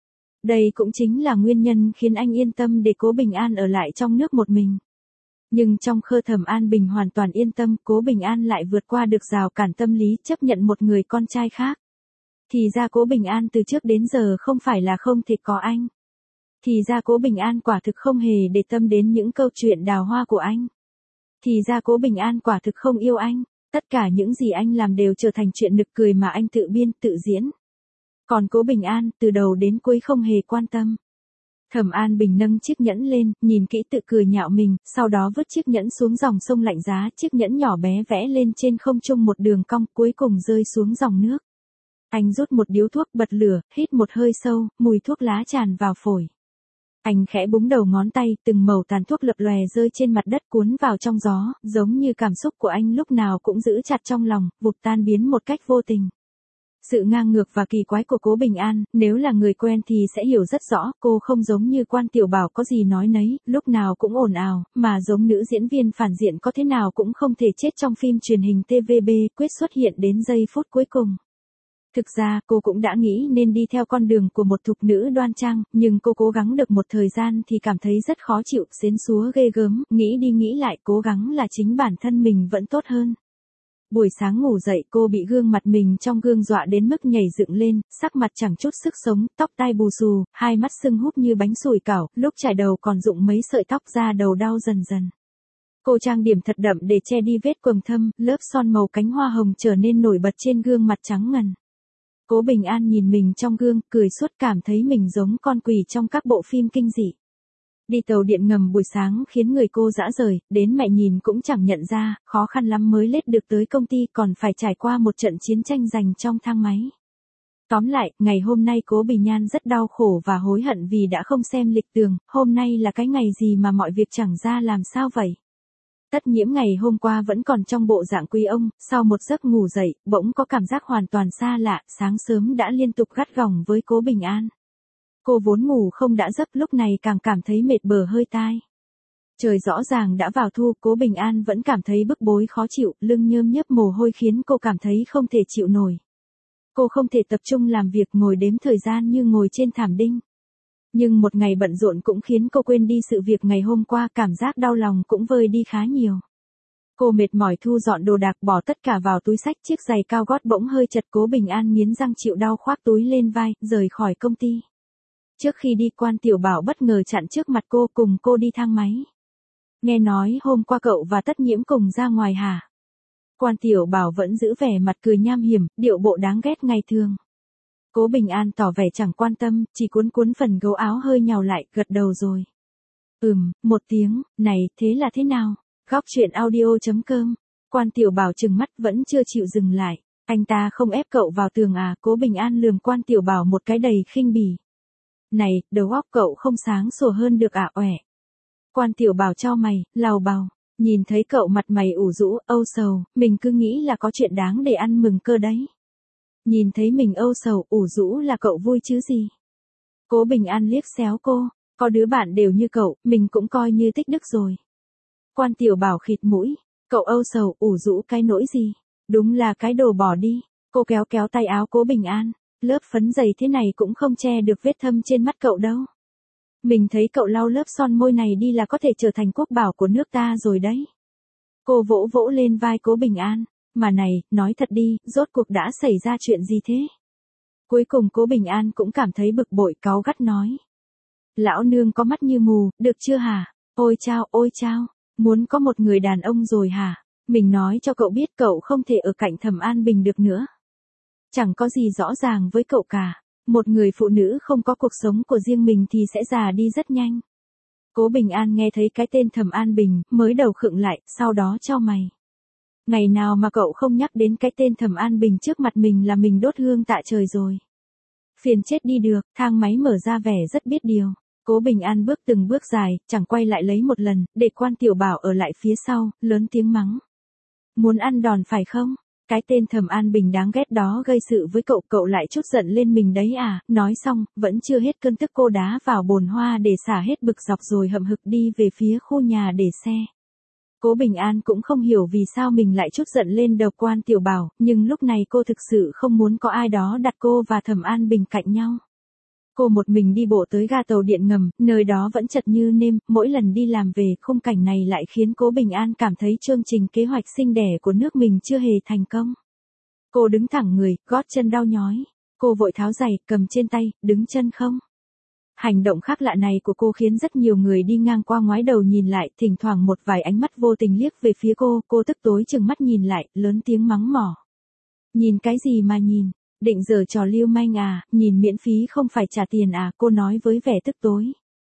Đây cũng chính là nguyên nhân khiến anh yên tâm để Cố Bình An ở lại trong nước một mình. Nhưng trong khơ Thẩm An Bình hoàn toàn yên tâm, Cố Bình An lại vượt qua được rào cản tâm lý chấp nhận một người con trai khác. Thì ra Cố Bình An từ trước đến giờ không phải là không thể có anh. Thì ra Cố Bình An quả thực không hề để tâm đến những câu chuyện đào hoa của anh. Thì ra Cố Bình An quả thực không yêu anh. Tất cả những gì anh làm đều trở thành chuyện nực cười mà anh tự biên, tự diễn. Còn Cố Bình An, từ đầu đến cuối không hề quan tâm. Thẩm An Bình nâng chiếc nhẫn lên, nhìn kỹ tự cười nhạo mình, sau đó vứt chiếc nhẫn xuống dòng sông lạnh giá, chiếc nhẫn nhỏ bé vẽ lên trên không trung một đường cong, cuối cùng rơi xuống dòng nước. Anh rút một điếu thuốc, bật lửa, hít một hơi sâu, mùi thuốc lá tràn vào phổi. Anh khẽ búng đầu ngón tay, từng mẩu tàn thuốc lập lòe rơi trên mặt đất cuốn vào trong gió, giống như cảm xúc của anh lúc nào cũng giữ chặt trong lòng, vụt tan biến một cách vô tình. Sự ngang ngược và kỳ quái của Cố Bình An, nếu là người quen thì sẽ hiểu rất rõ, cô không giống như Quan Tiểu Bảo có gì nói nấy, lúc nào cũng ồn ào, mà giống nữ diễn viên phản diện có thế nào cũng không thể chết trong phim truyền hình TVB, quyết xuất hiện đến giây phút cuối cùng. Thực ra, cô cũng đã nghĩ nên đi theo con đường của một thục nữ đoan trang, nhưng cô cố gắng được một thời gian thì cảm thấy rất khó chịu, xến xúa ghê gớm, nghĩ đi nghĩ lại cố gắng là chính bản thân mình vẫn tốt hơn. Buổi sáng ngủ dậy cô bị gương mặt mình trong gương dọa đến mức nhảy dựng lên, sắc mặt chẳng chút sức sống, tóc tai bù xù, hai mắt sưng húp như bánh sủi cảo, lúc chải đầu còn rụng mấy sợi tóc ra đầu đau dần dần. Cô trang điểm thật đậm để che đi vết quầng thâm, lớp son màu cánh hoa hồng trở nên nổi bật trên gương mặt trắng ngần. Cố Bình An nhìn mình trong gương, cười suốt cảm thấy mình giống con quỷ trong các bộ phim kinh dị. Đi tàu điện ngầm buổi sáng khiến người cô rã rời, đến mẹ nhìn cũng chẳng nhận ra, khó khăn lắm mới lết được tới công ty còn phải trải qua một trận chiến tranh giành trong thang máy. Tóm lại, ngày hôm nay Cố Bình An rất đau khổ và hối hận vì đã không xem lịch tường, hôm nay là cái ngày gì mà mọi việc chẳng ra làm sao vậy. Tất Nhiễm ngày hôm qua vẫn còn trong bộ dạng quý ông, sau một giấc ngủ dậy, bỗng có cảm giác hoàn toàn xa lạ, sáng sớm đã liên tục gắt gỏng với Cố Bình An. Cô vốn ngủ không đã giấc lúc này càng cảm thấy mệt bờ hơi tai. Trời rõ ràng đã vào thu, Cố Bình An vẫn cảm thấy bức bối khó chịu, lưng nhơm nhớp mồ hôi khiến cô cảm thấy không thể chịu nổi. Cô không thể tập trung làm việc ngồi đếm thời gian như ngồi trên thảm đinh. Nhưng một ngày bận rộn cũng khiến cô quên đi sự việc ngày hôm qua, cảm giác đau lòng cũng vơi đi khá nhiều. Cô mệt mỏi thu dọn đồ đạc bỏ tất cả vào túi xách, chiếc giày cao gót bỗng hơi chật, Cố Bình An nghiến răng chịu đau khoác túi lên vai, rời khỏi công ty. Trước khi đi, Quan Tiểu Bảo bất ngờ chặn trước mặt cô, cùng cô đi thang máy. Nghe nói hôm qua cậu và Tất Nhiễm cùng ra ngoài hả? Quan Tiểu Bảo vẫn giữ vẻ mặt cười nham hiểm, điệu bộ đáng ghét ngày thường. Cố Bình An tỏ vẻ chẳng quan tâm, chỉ cuốn cuốn phần gấu áo hơi nhào lại, gật đầu rồi. Một tiếng, này, thế là thế nào? Góc chuyện audio.com. Quan Tiểu Bảo trừng mắt vẫn chưa chịu dừng lại. Anh ta không ép cậu vào tường à? Cố Bình An lườm Quan Tiểu Bảo một cái đầy khinh bỉ. Này, đầu óc cậu không sáng sủa hơn được à? Oẻ. Quan Tiểu Bảo chau mày, lào bào. Nhìn thấy cậu mặt mày ủ rũ, âu sầu, mình cứ nghĩ là có chuyện đáng để ăn mừng cơ đấy. Nhìn thấy mình âu sầu, ủ rũ là cậu vui chứ gì? Cố Bình An liếc xéo cô, có đứa bạn đều như cậu, mình cũng coi như tích đức rồi. Quan Tiểu Bảo khịt mũi, cậu âu sầu, ủ rũ cái nỗi gì? Đúng là cái đồ bỏ đi. Cô kéo kéo tay áo Cố Bình An, lớp phấn dày thế này cũng không che được vết thâm trên mắt cậu đâu. Mình thấy cậu lau lớp son môi này đi là có thể trở thành quốc bảo của nước ta rồi đấy. Cô vỗ vỗ lên vai Cố Bình An, mà này, nói thật đi, rốt cuộc đã xảy ra chuyện gì thế? Cuối cùng Cố Bình An cũng cảm thấy bực bội, cáu gắt nói. Lão nương có mắt như mù, được chưa hả? Ôi chao, muốn có một người đàn ông rồi hả? Mình nói cho cậu biết cậu không thể ở cạnh Thẩm An Bình được nữa. Chẳng có gì rõ ràng với cậu cả. Một người phụ nữ không có cuộc sống của riêng mình thì sẽ già đi rất nhanh. Cố Bình An nghe thấy cái tên Thẩm An Bình, mới đầu khựng lại, sau đó chau mày. Ngày nào mà cậu không nhắc đến cái tên Thẩm An Bình trước mặt mình là mình đốt hương tạ trời rồi. Phiền chết đi được, thang máy mở ra vẻ rất biết điều. Cố Bình An bước từng bước dài, chẳng quay lại lấy một lần, để Quan Tiểu Bảo ở lại phía sau, lớn tiếng mắng. Muốn ăn đòn phải không? Cái tên Thẩm An Bình đáng ghét đó gây sự với cậu, cậu lại chút giận lên mình đấy à? Nói xong, vẫn chưa hết cơn tức cô đá vào bồn hoa để xả hết bực dọc rồi hậm hực đi về phía khu nhà để xe. Cố Bình An cũng không hiểu vì sao mình lại chút giận lên đầu Quan Tiểu Bảo, nhưng lúc này cô thực sự không muốn có ai đó đặt cô và Thẩm An Bình cạnh nhau. Cô một mình đi bộ tới ga tàu điện ngầm, nơi đó vẫn chật như nêm, mỗi lần đi làm về khung cảnh này lại khiến Cố Bình An cảm thấy chương trình kế hoạch sinh đẻ của nước mình chưa hề thành công. Cô đứng thẳng người, gót chân đau nhói. Cô vội tháo giày, cầm trên tay, đứng chân không. Hành động khác lạ này của cô khiến rất nhiều người đi ngang qua ngoái đầu nhìn lại, thỉnh thoảng một vài ánh mắt vô tình liếc về phía cô tức tối chừng mắt nhìn lại, lớn tiếng mắng mỏ. Nhìn cái gì mà nhìn? Định giở trò lưu manh à, nhìn miễn phí không phải trả tiền à, cô nói với vẻ tức tối.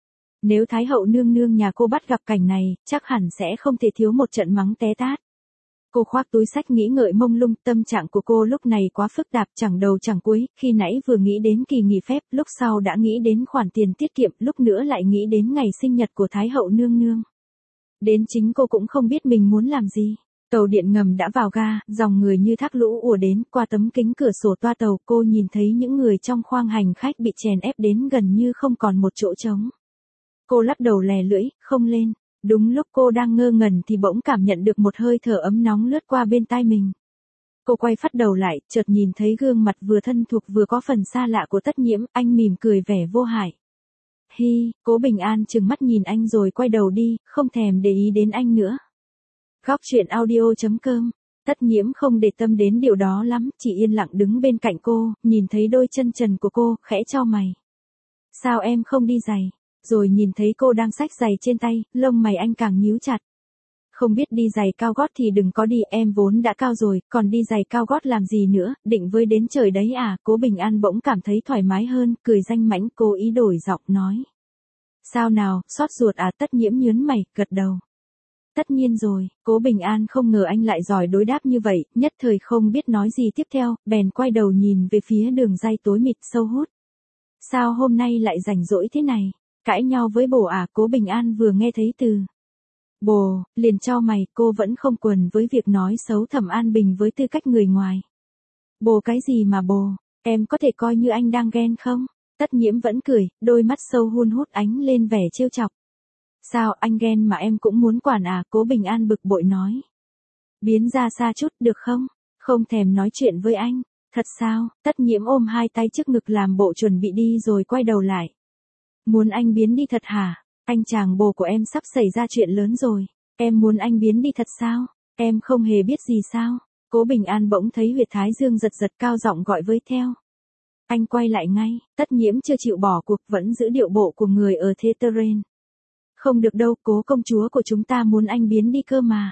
Nếu Thái hậu nương nương nhà cô bắt gặp cảnh này, chắc hẳn sẽ không thể thiếu một trận mắng té tát. Cô khoác túi xách nghĩ ngợi mông lung, tâm trạng của cô lúc này quá phức tạp chẳng đầu chẳng cuối, khi nãy vừa nghĩ đến kỳ nghỉ phép, lúc sau đã nghĩ đến khoản tiền tiết kiệm, lúc nữa lại nghĩ đến ngày sinh nhật của Thái hậu nương nương. Đến chính cô cũng không biết mình muốn làm gì. Tàu điện ngầm đã vào ga, dòng người như thác lũ ùa đến, qua tấm kính cửa sổ toa tàu cô nhìn thấy những người trong khoang hành khách bị chèn ép đến gần như không còn một chỗ trống. Cô lắc đầu lè lưỡi, không lên. Đúng lúc cô đang ngơ ngẩn thì bỗng cảm nhận được một hơi thở ấm nóng lướt qua bên tai mình. Cô quay phắt đầu lại, chợt nhìn thấy gương mặt vừa thân thuộc vừa có phần xa lạ của Tất Nhiễm, anh mỉm cười vẻ vô hại. Hi, Cố Bình An trừng mắt nhìn anh rồi quay đầu đi, không thèm để ý đến anh nữa. Góc chuyện audio.com. Tất Nhiễm không để tâm đến điều đó lắm, chỉ yên lặng đứng bên cạnh cô, nhìn thấy đôi chân trần của cô, khẽ chau mày. Sao em không đi giày? Rồi nhìn thấy cô đang xách giày trên tay, lông mày anh càng nhíu chặt. Không biết đi giày cao gót thì đừng có đi, em vốn đã cao rồi, còn đi giày cao gót làm gì nữa, định với đến trời đấy à? Cố Bình An bỗng cảm thấy thoải mái hơn, cười danh mãnh, cố ý đổi giọng nói. Sao nào, xót ruột à? Tất Nhiễm nhớn mày, gật đầu. Tất nhiên rồi, Cố Bình An không ngờ anh lại giỏi đối đáp như vậy, nhất thời không biết nói gì tiếp theo, bèn quay đầu nhìn về phía đường ray tối mịt sâu hút. Sao hôm nay lại rảnh rỗi thế này? Cãi nhau với bồ à? Cố Bình An vừa nghe thấy từ Bồ, liền chau mày, cô vẫn không quần với việc nói xấu Thẩm An Bình với tư cách người ngoài. Bồ cái gì mà bồ, em có thể coi như anh đang ghen không? Tất Nhiễm vẫn cười, đôi mắt sâu hun hút ánh lên vẻ trêu chọc. Sao anh ghen mà em cũng muốn quản à? Cố Bình An bực bội nói. Biến ra xa chút được không? Không thèm nói chuyện với anh. Thật sao? Tất Nhiễm ôm hai tay trước ngực làm bộ chuẩn bị đi rồi quay đầu lại. Muốn anh biến đi thật hả? Anh chàng bồ của em sắp xảy ra chuyện lớn rồi. Em muốn anh biến đi thật sao? Em không hề biết gì sao? Cố Bình An bỗng thấy huyệt thái dương giật giật, cao giọng gọi với theo. Anh quay lại ngay. Tất Nhiễm chưa chịu bỏ cuộc, vẫn giữ điệu bộ của người ở Theaterren. Không được đâu, Cố công chúa của chúng ta muốn anh biến đi cơ mà.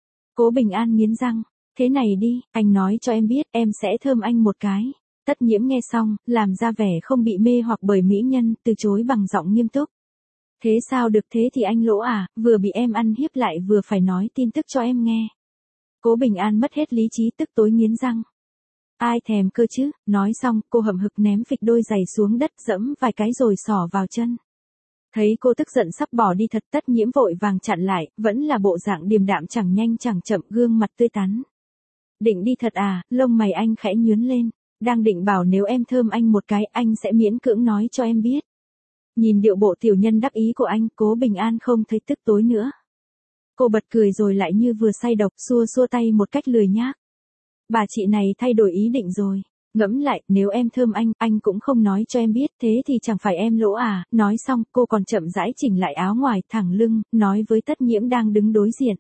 Cố Bình An nghiến răng. Thế này đi, anh nói cho em biết, em sẽ thơm anh một cái. Tất Nhiễm nghe xong, làm ra vẻ không bị mê hoặc bởi mỹ nhân, từ chối bằng giọng nghiêm túc. Thế sao được, thế thì anh lỗ à, vừa bị em ăn hiếp lại vừa phải nói tin tức cho em nghe. Cố Bình An mất hết lý trí, tức tối nghiến răng. Ai thèm cơ chứ? Nói xong, cô hậm hực ném phịch đôi giày xuống đất, dẫm vài cái rồi xỏ vào chân. Thấy cô tức giận sắp bỏ đi thật, Tất Nhiễm vội vàng chặn lại, vẫn là bộ dạng điềm đạm chẳng nhanh chẳng chậm, gương mặt tươi tắn. Định đi thật à? Lông mày anh khẽ nhướng lên. Đang định bảo nếu em thơm anh một cái, anh sẽ miễn cưỡng nói cho em biết. Nhìn điệu bộ tiểu nhân đắc ý của anh, Cố Bình An không thấy tức tối nữa. Cô bật cười rồi lại như vừa say độc, xua xua tay một cách lười nhác. Bà chị này thay đổi ý định rồi. Ngẫm lại, nếu em thơm anh cũng không nói cho em biết, thế thì chẳng phải em lỗ à? Nói xong, cô còn chậm rãi chỉnh lại áo ngoài, thẳng lưng, nói với Tất Nhiễm đang đứng đối diện.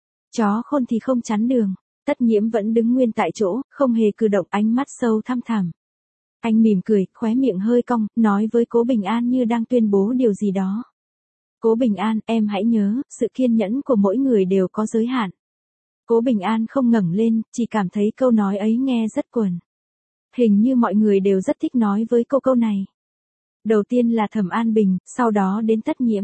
Chó khôn thì không chắn đường. Tất Nhiễm vẫn đứng nguyên tại chỗ, không hề cử động, ánh mắt sâu thăm thẳm. Anh mỉm cười, khóe miệng hơi cong, nói với Cố Bình An như đang tuyên bố điều gì đó. Cố Bình An, em hãy nhớ, sự kiên nhẫn của mỗi người đều có giới hạn. Cố Bình An không ngẩng lên, chỉ cảm thấy câu nói ấy nghe rất cuồn. Hình như mọi người đều rất thích nói với cô câu này. Đầu tiên là Thẩm An Bình, sau đó đến Tất Nhiễm.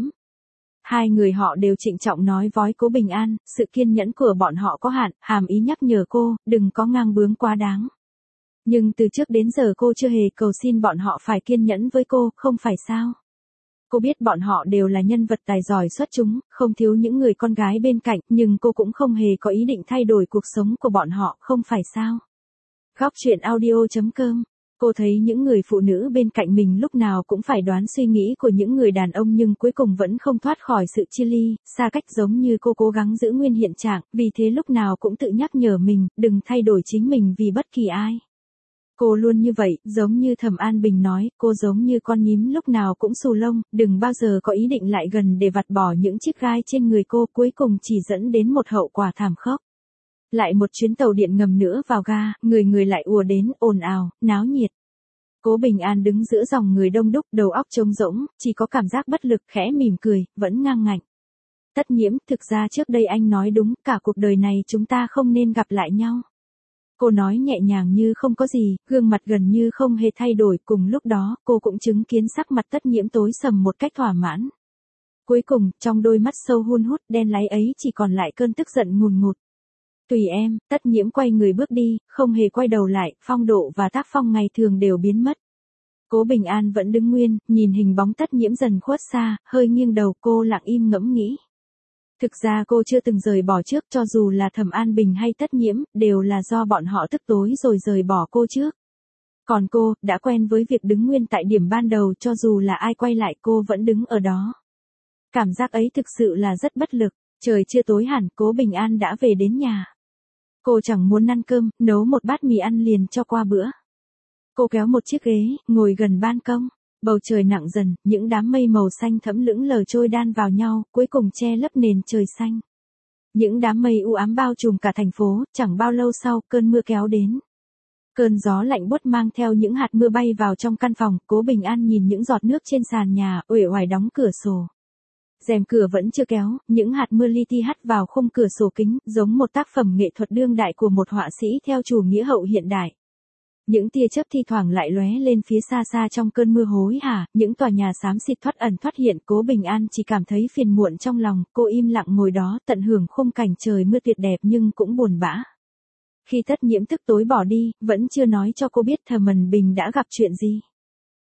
Hai người họ đều trịnh trọng nói với Cố Bình An, sự kiên nhẫn của bọn họ có hạn, hàm ý nhắc nhở cô, đừng có ngang bướng quá đáng. Nhưng từ trước đến giờ cô chưa hề cầu xin bọn họ phải kiên nhẫn với cô, không phải sao? Cô biết bọn họ đều là nhân vật tài giỏi xuất chúng, không thiếu những người con gái bên cạnh, nhưng cô cũng không hề có ý định thay đổi cuộc sống của bọn họ, không phải sao? Góc truyện audio.com. Cô thấy những người phụ nữ bên cạnh mình lúc nào cũng phải đoán suy nghĩ của những người đàn ông nhưng cuối cùng vẫn không thoát khỏi sự chia ly, xa cách, giống như cô cố gắng giữ nguyên hiện trạng, vì thế lúc nào cũng tự nhắc nhở mình, đừng thay đổi chính mình vì bất kỳ ai. Cô luôn như vậy, giống như Thẩm An Bình nói, cô giống như con nhím lúc nào cũng xù lông, đừng bao giờ có ý định lại gần để vặt bỏ những chiếc gai trên người cô, cuối cùng chỉ dẫn đến một hậu quả thảm khốc. Lại một chuyến tàu điện ngầm nữa vào ga, người lại ùa đến, ồn ào, náo nhiệt. Cố Bình An đứng giữa dòng người đông đúc, đầu óc trống rỗng, chỉ có cảm giác bất lực, khẽ mỉm cười, vẫn ngang ngạnh. Tất Nhiễm, thực ra trước đây anh nói đúng, cả cuộc đời này chúng ta không nên gặp lại nhau. Cô nói nhẹ nhàng như không có gì, gương mặt gần như không hề thay đổi, cùng lúc đó, cô cũng chứng kiến sắc mặt Tất Nhiễm tối sầm một cách thỏa mãn. Cuối cùng, trong đôi mắt sâu hun hút, đen láy ấy chỉ còn lại cơn tức giận ngùn ngụt. Tùy em, Tất Nhiễm quay người bước đi, không hề quay đầu lại, phong độ và tác phong ngày thường đều biến mất. Cố Bình An vẫn đứng nguyên, nhìn hình bóng Tất Nhiễm dần khuất xa, hơi nghiêng đầu, cô lặng im ngẫm nghĩ. Thực ra cô chưa từng rời bỏ trước, cho dù là Thẩm An Bình hay Tất Nhiễm, đều là do bọn họ tức tối rồi rời bỏ cô trước. Còn cô, đã quen với việc đứng nguyên tại điểm ban đầu, cho dù là ai quay lại cô vẫn đứng ở đó. Cảm giác ấy thực sự là rất bất lực. Trời chưa tối hẳn, Cố Bình An đã về đến nhà. Cô chẳng muốn ăn cơm, nấu một bát mì ăn liền cho qua bữa. Cô kéo một chiếc ghế, ngồi gần ban công. Bầu trời nặng dần, những đám mây màu xanh thẫm lững lờ trôi đan vào nhau, cuối cùng che lấp nền trời xanh. Những đám mây u ám bao trùm cả thành phố, chẳng bao lâu sau, cơn mưa kéo đến. Cơn gió lạnh buốt mang theo những hạt mưa bay vào trong căn phòng, Cố Bình An nhìn những giọt nước trên sàn nhà, uể oải đóng cửa sổ. Rèm cửa vẫn chưa kéo, những hạt mưa li ti hắt vào khung cửa sổ kính, giống một tác phẩm nghệ thuật đương đại của một họa sĩ theo chủ nghĩa hậu hiện đại. Những tia chớp thi thoảng lại lóe lên phía xa xa trong cơn mưa hối hả, những tòa nhà xám xịt thoát ẩn thoát hiện, Cố Bình An chỉ cảm thấy phiền muộn trong lòng, cô im lặng ngồi đó, tận hưởng khung cảnh trời mưa tuyệt đẹp nhưng cũng buồn bã. Khi Tất Nhiễm tức tối bỏ đi, vẫn chưa nói cho cô biết Thẩm An Bình đã gặp chuyện gì.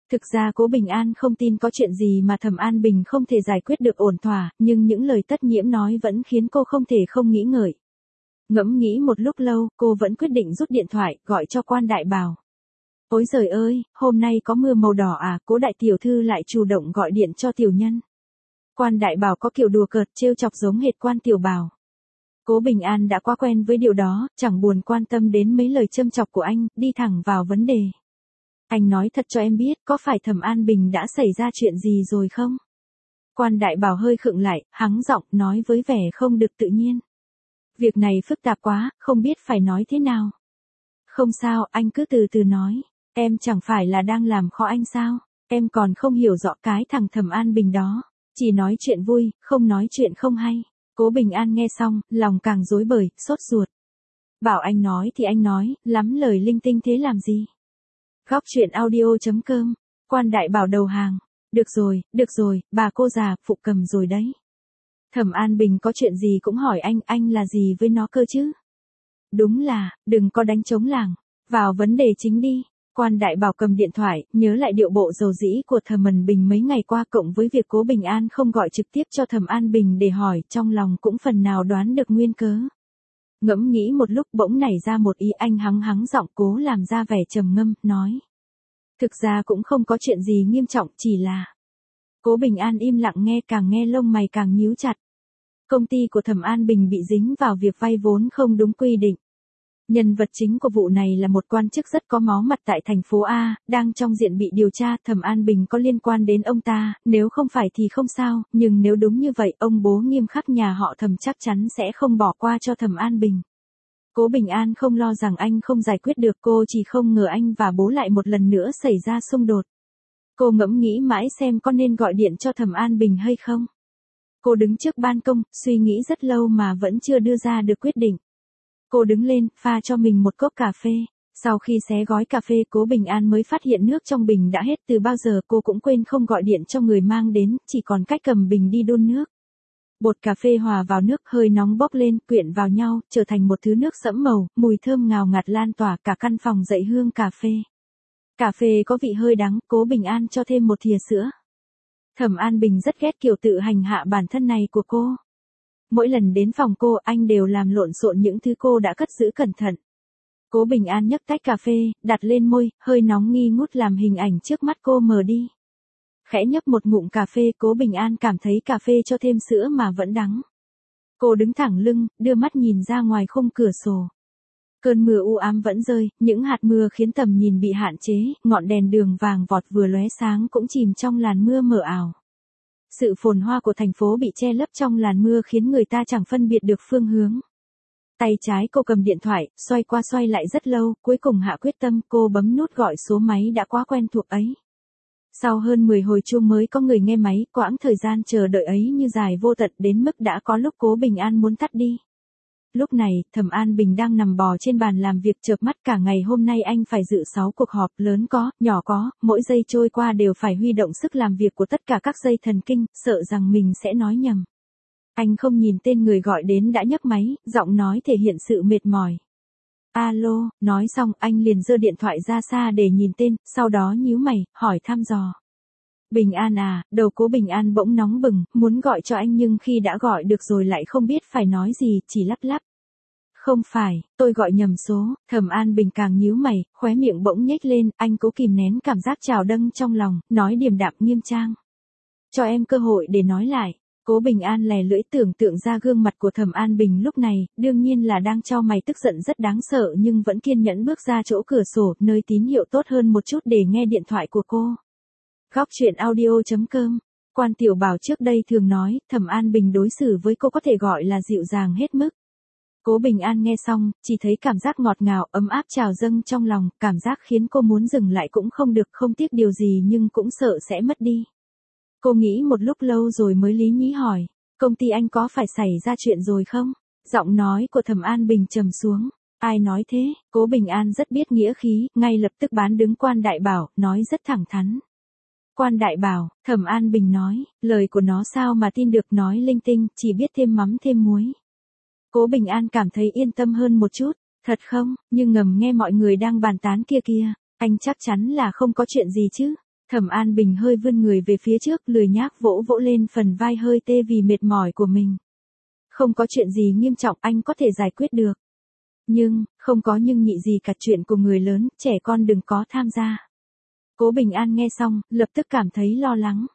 Thực ra Cố Bình An không tin có chuyện gì mà Thẩm An Bình không thể giải quyết được ổn thỏa, nhưng những lời Tất Nhiễm nói vẫn khiến cô không thể không nghĩ ngợi. Ngẫm nghĩ một lúc lâu, cô vẫn quyết định rút điện thoại, gọi cho Quan Đại Bảo. Ôi giời ơi, hôm nay có mưa màu đỏ à, Cố đại tiểu thư lại chủ động gọi điện cho tiểu nhân. Quan Đại Bảo có kiểu đùa cợt trêu chọc giống hệt Quan Tiểu Bảo. Cố Bình An đã quá quen với điều đó, chẳng buồn quan tâm đến mấy lời châm chọc của anh, đi thẳng vào vấn đề. Anh nói thật cho em biết, có phải Thẩm An Bình đã xảy ra chuyện gì rồi không? Quan Đại Bảo hơi khựng lại, hắng giọng, nói với vẻ không được tự nhiên. Việc này phức tạp quá, không biết phải nói thế nào. Không sao, anh cứ từ từ nói. Em chẳng phải là đang làm khó anh sao? Em còn không hiểu rõ cái thằng Thẩm An Bình đó. Chỉ nói chuyện vui, không nói chuyện không hay. Cố Bình An nghe xong, lòng càng rối bời, sốt ruột. Bảo anh nói thì anh nói, lắm lời linh tinh thế làm gì? Góc truyện audio.com, Quan Đại Bảo đầu hàng. Được rồi, bà cô già, phụ cầm rồi đấy. Thẩm An Bình có chuyện gì cũng hỏi anh là gì với nó cơ chứ? Đúng là, đừng có đánh trống làng. Vào vấn đề chính đi. Quan Đại Bảo cầm điện thoại, nhớ lại điệu bộ dầu dĩ của Thẩm An Bình mấy ngày qua cộng với việc Cố Bình An không gọi trực tiếp cho Thẩm An Bình để hỏi, trong lòng cũng phần nào đoán được nguyên cớ. Ngẫm nghĩ một lúc bỗng nảy ra một ý, anh hắng giọng cố làm ra vẻ trầm ngâm, nói. Thực ra cũng không có chuyện gì nghiêm trọng, chỉ là... Cố Bình An im lặng nghe lông mày càng nhíu chặt. Công ty của Thẩm An Bình bị dính vào việc vay vốn không đúng quy định. Nhân vật chính của vụ này là một quan chức rất có máu mặt tại thành phố A, đang trong diện bị điều tra. Thẩm An Bình có liên quan đến ông ta, nếu không phải thì không sao, nhưng nếu đúng như vậy, ông bố nghiêm khắc nhà họ Thẩm chắc chắn sẽ không bỏ qua cho Thẩm An Bình. Cố Bình An không lo rằng anh không giải quyết được, cô chỉ không ngờ anh và bố lại một lần nữa xảy ra xung đột. Cô ngẫm nghĩ mãi xem có nên gọi điện cho Thẩm An Bình hay không. Cô đứng trước ban công, suy nghĩ rất lâu mà vẫn chưa đưa ra được quyết định. Cô đứng lên, pha cho mình một cốc cà phê. Sau khi xé gói cà phê, Cố Bình An mới phát hiện nước trong bình đã hết. Từ bao giờ cô cũng quên không gọi điện cho người mang đến, chỉ còn cách cầm bình đi đun nước. Bột cà phê hòa vào nước, hơi nóng bốc lên, quyện vào nhau, trở thành một thứ nước sẫm màu, mùi thơm ngào ngạt lan tỏa cả căn phòng dậy hương cà phê. Cà phê có vị hơi đắng, Cố Bình An cho thêm một thìa sữa. Thẩm An Bình rất ghét kiểu tự hành hạ bản thân này của cô. Mỗi lần đến phòng cô, anh đều làm lộn xộn những thứ cô đã cất giữ cẩn thận. Cố Bình An nhấc tách cà phê, đặt lên môi, hơi nóng nghi ngút làm hình ảnh trước mắt cô mờ đi. Khẽ nhấp một ngụm cà phê, Cố Bình An cảm thấy cà phê cho thêm sữa mà vẫn đắng. Cô đứng thẳng lưng, đưa mắt nhìn ra ngoài khung cửa sổ. Cơn mưa u ám vẫn rơi, những hạt mưa khiến tầm nhìn bị hạn chế, ngọn đèn đường vàng vọt vừa lóe sáng cũng chìm trong làn mưa mờ ảo. Sự phồn hoa của thành phố bị che lấp trong làn mưa khiến người ta chẳng phân biệt được phương hướng. Tay trái cô cầm điện thoại, xoay qua xoay lại rất lâu, cuối cùng hạ quyết tâm, cô bấm nút gọi số máy đã quá quen thuộc ấy. Sau hơn 10 hồi chuông mới có người nghe máy, quãng thời gian chờ đợi ấy như dài vô tận đến mức đã có lúc Cố Bình An muốn tắt đi. Lúc này, Thẩm An Bình đang nằm bò trên bàn làm việc chợp mắt, cả ngày hôm nay anh phải dự 6 cuộc họp, lớn có, nhỏ có, mỗi giây trôi qua đều phải huy động sức làm việc của tất cả các dây thần kinh, sợ rằng mình sẽ nói nhầm. Anh không nhìn tên người gọi đến đã nhấc máy, giọng nói thể hiện sự mệt mỏi. Alo, nói xong anh liền giơ điện thoại ra xa để nhìn tên, sau đó nhíu mày, hỏi thăm dò. Bình An à, đầu Cố Bình An bỗng nóng bừng, muốn gọi cho anh nhưng khi đã gọi được rồi lại không biết phải nói gì, chỉ lắp lắp. Không phải, tôi gọi nhầm số. Thẩm An Bình càng nhíu mày, khóe miệng bỗng nhếch lên, anh cố kìm nén cảm giác trào dâng trong lòng, nói điềm đạm nghiêm trang. Cho em cơ hội để nói lại. Cố Bình An lè lưỡi tưởng tượng ra gương mặt của Thẩm An Bình lúc này, đương nhiên là đang chau mày tức giận rất đáng sợ nhưng vẫn kiên nhẫn bước ra chỗ cửa sổ, nơi tín hiệu tốt hơn một chút để nghe điện thoại của cô. Góc truyện audio.com. Quan Tiểu Bảo trước đây thường nói, Thẩm An Bình đối xử với cô có thể gọi là dịu dàng hết mức. Cố Bình An nghe xong, chỉ thấy cảm giác ngọt ngào, ấm áp trào dâng trong lòng, cảm giác khiến cô muốn dừng lại cũng không được, không tiếc điều gì nhưng cũng sợ sẽ mất đi. Cô nghĩ một lúc lâu rồi mới lý nhí hỏi, công ty anh có phải xảy ra chuyện rồi không? Giọng nói của Thẩm An Bình trầm xuống. Ai nói thế? Cố Bình An rất biết nghĩa khí, ngay lập tức bán đứng Quan Đại Bảo, nói rất thẳng thắn. Quan Đại Bảo, Thẩm An Bình nói, lời của nó sao mà tin được, nói linh tinh, chỉ biết thêm mắm thêm muối. Cố Bình An cảm thấy yên tâm hơn một chút, thật không, nhưng ngầm nghe mọi người đang bàn tán kia kìa, anh chắc chắn là không có chuyện gì chứ. Thẩm An Bình hơi vươn người về phía trước, lười nhác vỗ vỗ lên phần vai hơi tê vì mệt mỏi của mình. Không có chuyện gì nghiêm trọng, anh có thể giải quyết được. Nhưng, không có nhưng nhị gì cả, chuyện của người lớn, trẻ con đừng có tham gia. Cố Bình An nghe xong, lập tức cảm thấy lo lắng.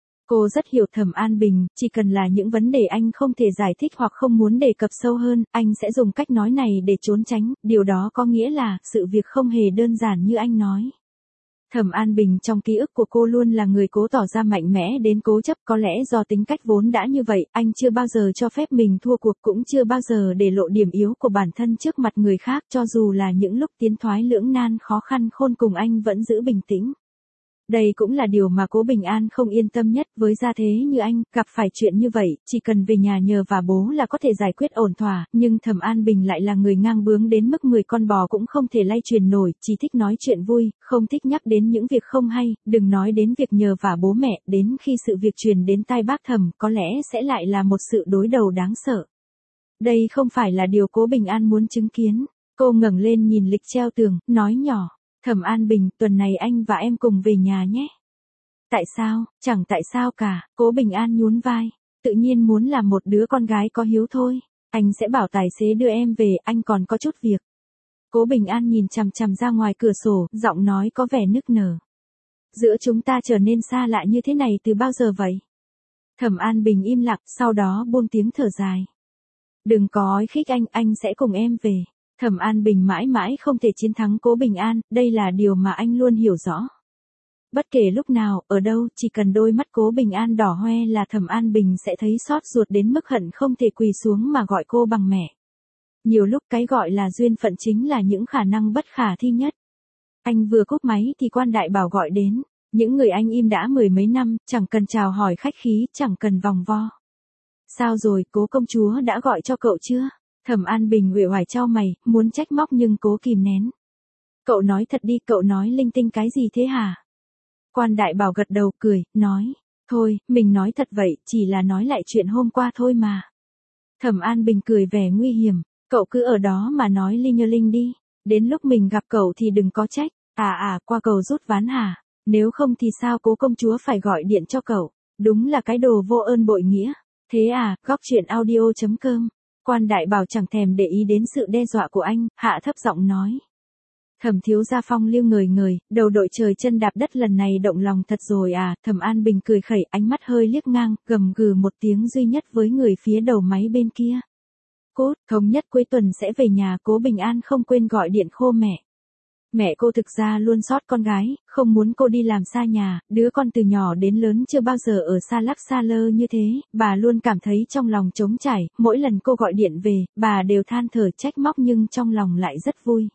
Cô rất hiểu Thẩm An Bình, chỉ cần là những vấn đề anh không thể giải thích hoặc không muốn đề cập sâu hơn, anh sẽ dùng cách nói này để trốn tránh, điều đó có nghĩa là, sự việc không hề đơn giản như anh nói. Thẩm An Bình trong ký ức của cô luôn là người cố tỏ ra mạnh mẽ đến cố chấp, có lẽ do tính cách vốn đã như vậy, anh chưa bao giờ cho phép mình thua cuộc, cũng chưa bao giờ để lộ điểm yếu của bản thân trước mặt người khác, cho dù là những lúc tiến thoái lưỡng nan khó khăn khôn cùng anh vẫn giữ bình tĩnh. Đây cũng là điều mà Cố Bình An không yên tâm nhất, với gia thế như anh, gặp phải chuyện như vậy, chỉ cần về nhà nhờ vả bố là có thể giải quyết ổn thỏa, nhưng Thẩm An Bình lại là người ngang bướng đến mức 10 con bò cũng không thể lay truyền nổi, chỉ thích nói chuyện vui, không thích nhắc đến những việc không hay, đừng nói đến việc nhờ vả bố mẹ, đến khi sự việc truyền đến tai bác Thẩm, có lẽ sẽ lại là một sự đối đầu đáng sợ. Đây không phải là điều Cố Bình An muốn chứng kiến. Cô ngẩng lên nhìn lịch treo tường, nói nhỏ. Thẩm An Bình, tuần này anh và em cùng về nhà nhé. Tại sao? Chẳng tại sao cả, Cố Bình An nhún vai. Tự nhiên muốn làm một đứa con gái có hiếu thôi. Anh sẽ bảo tài xế đưa em về, anh còn có chút việc. Cố Bình An nhìn chằm chằm ra ngoài cửa sổ, giọng nói có vẻ nức nở. Giữa chúng ta trở nên xa lạ như thế này từ bao giờ vậy? Thẩm An Bình im lặng, sau đó buông tiếng thở dài. Đừng có ói khích anh sẽ cùng em về. Thẩm An Bình mãi mãi không thể chiến thắng Cố Bình An, đây là điều mà anh luôn hiểu rõ. Bất kể lúc nào, ở đâu, chỉ cần đôi mắt Cố Bình An đỏ hoe là Thẩm An Bình sẽ thấy xót ruột đến mức hận không thể quỳ xuống mà gọi cô bằng mẹ. Nhiều lúc cái gọi là duyên phận chính là những khả năng bất khả thi nhất. Anh vừa cúp máy thì quan đại bảo gọi đến, những người anh im đã 10 mấy năm, chẳng cần chào hỏi khách khí, chẳng cần vòng vo. Sao rồi, Cố công chúa đã gọi cho cậu chưa? Thẩm An Bình uể oải chau mày, muốn trách móc nhưng cố kìm nén. Cậu nói thật đi, cậu nói linh tinh cái gì thế hả? Quan đại bảo gật đầu cười, nói. Thôi, mình nói thật vậy, chỉ là nói lại chuyện hôm qua thôi mà. Thẩm An Bình cười vẻ nguy hiểm, cậu cứ ở đó mà nói linh đi. Đến lúc mình gặp cậu thì đừng có trách. Qua cầu rút ván hả? Nếu không thì sao Cố công chúa phải gọi điện cho cậu? Đúng là cái đồ vô ơn bội nghĩa. Thế à, góc chuyện audio.com. Quan đại bảo chẳng thèm để ý đến sự đe dọa của anh, hạ thấp giọng nói. Thẩm thiếu gia phong lưu ngời, đầu đội trời chân đạp đất lần này động lòng thật rồi à, Thẩm An Bình cười khẩy, ánh mắt hơi liếc ngang, gầm gừ một tiếng duy nhất với người phía đầu máy bên kia. Cốt, thống nhất cuối tuần sẽ về nhà, Cố Bình An không quên gọi điện khô mẹ. Mẹ cô thực ra luôn xót con gái, không muốn cô đi làm xa nhà, đứa con từ nhỏ đến lớn chưa bao giờ ở xa lắc xa lơ như thế, bà luôn cảm thấy trong lòng trống trải, mỗi lần cô gọi điện về, bà đều than thở trách móc nhưng trong lòng lại rất vui.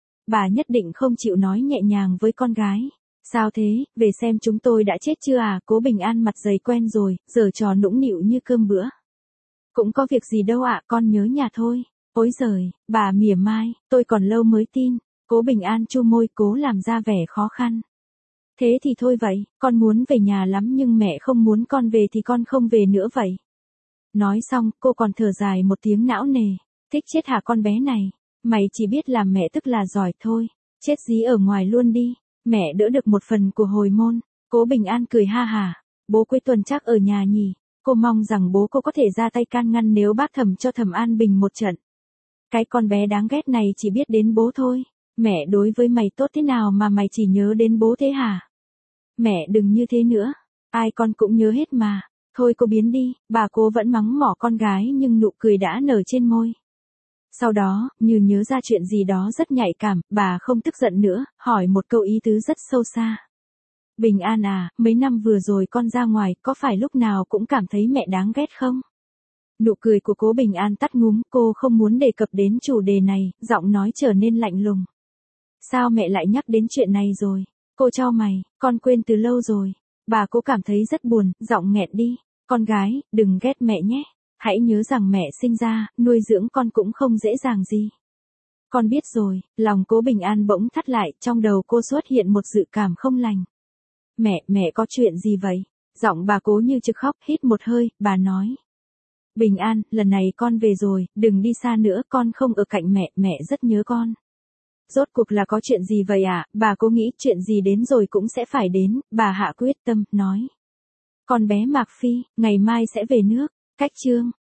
Bà nhất định không chịu nói nhẹ nhàng với con gái. Sao thế, về xem chúng tôi đã chết chưa à, Cố Bình An mặt dày quen rồi, giở trò nũng nịu như cơm bữa. Cũng có việc gì đâu ạ, con nhớ nhà thôi. Ôi giời, bà mỉa mai, tôi còn lâu mới tin. Cố Bình An chu môi cố làm ra vẻ khó khăn. Thế thì thôi vậy, con muốn về nhà lắm nhưng mẹ không muốn con về thì con không về nữa vậy. Nói xong, cô còn thở dài một tiếng não nề. Thích chết hả con bé này, mày chỉ biết làm mẹ tức là giỏi thôi. Chết dí ở ngoài luôn đi, mẹ đỡ được một phần của hồi môn. Cố Bình An cười ha hả, bố cuối tuần chắc ở nhà nhỉ. Cô mong rằng bố cô có thể ra tay can ngăn nếu bác Thẩm cho Thẩm An Bình một trận. Cái con bé đáng ghét này chỉ biết đến bố thôi. Mẹ đối với mày tốt thế nào mà mày chỉ nhớ đến bố thế hả? Mẹ đừng như thế nữa. Ai con cũng nhớ hết mà. Thôi cô biến đi, bà Cố vẫn mắng mỏ con gái nhưng nụ cười đã nở trên môi. Sau đó, như nhớ ra chuyện gì đó rất nhạy cảm, bà không tức giận nữa, hỏi một câu ý tứ rất sâu xa. Bình An à, mấy năm vừa rồi con ra ngoài, có phải lúc nào cũng cảm thấy mẹ đáng ghét không? Nụ cười của Cố Bình An tắt ngúm, cô không muốn đề cập đến chủ đề này, giọng nói trở nên lạnh lùng. Sao mẹ lại nhắc đến chuyện này rồi? Cô chau mày, con quên từ lâu rồi. Bà Cố cảm thấy rất buồn, giọng nghẹn đi. Con gái, đừng ghét mẹ nhé. Hãy nhớ rằng mẹ sinh ra, nuôi dưỡng con cũng không dễ dàng gì. Con biết rồi, lòng Cố Bình An bỗng thắt lại, trong đầu cô xuất hiện một dự cảm không lành. Mẹ có chuyện gì vậy? Giọng bà Cố như trực khóc, hít một hơi, bà nói. Bình An, lần này con về rồi, đừng đi xa nữa, con không ở cạnh mẹ rất nhớ con. Rốt cuộc là có chuyện gì vậy ạ? Bà cố nghĩ chuyện gì đến rồi cũng sẽ phải đến, bà hạ quyết tâm, nói. Con bé Mạc Phi, ngày mai sẽ về nước. Cách chương.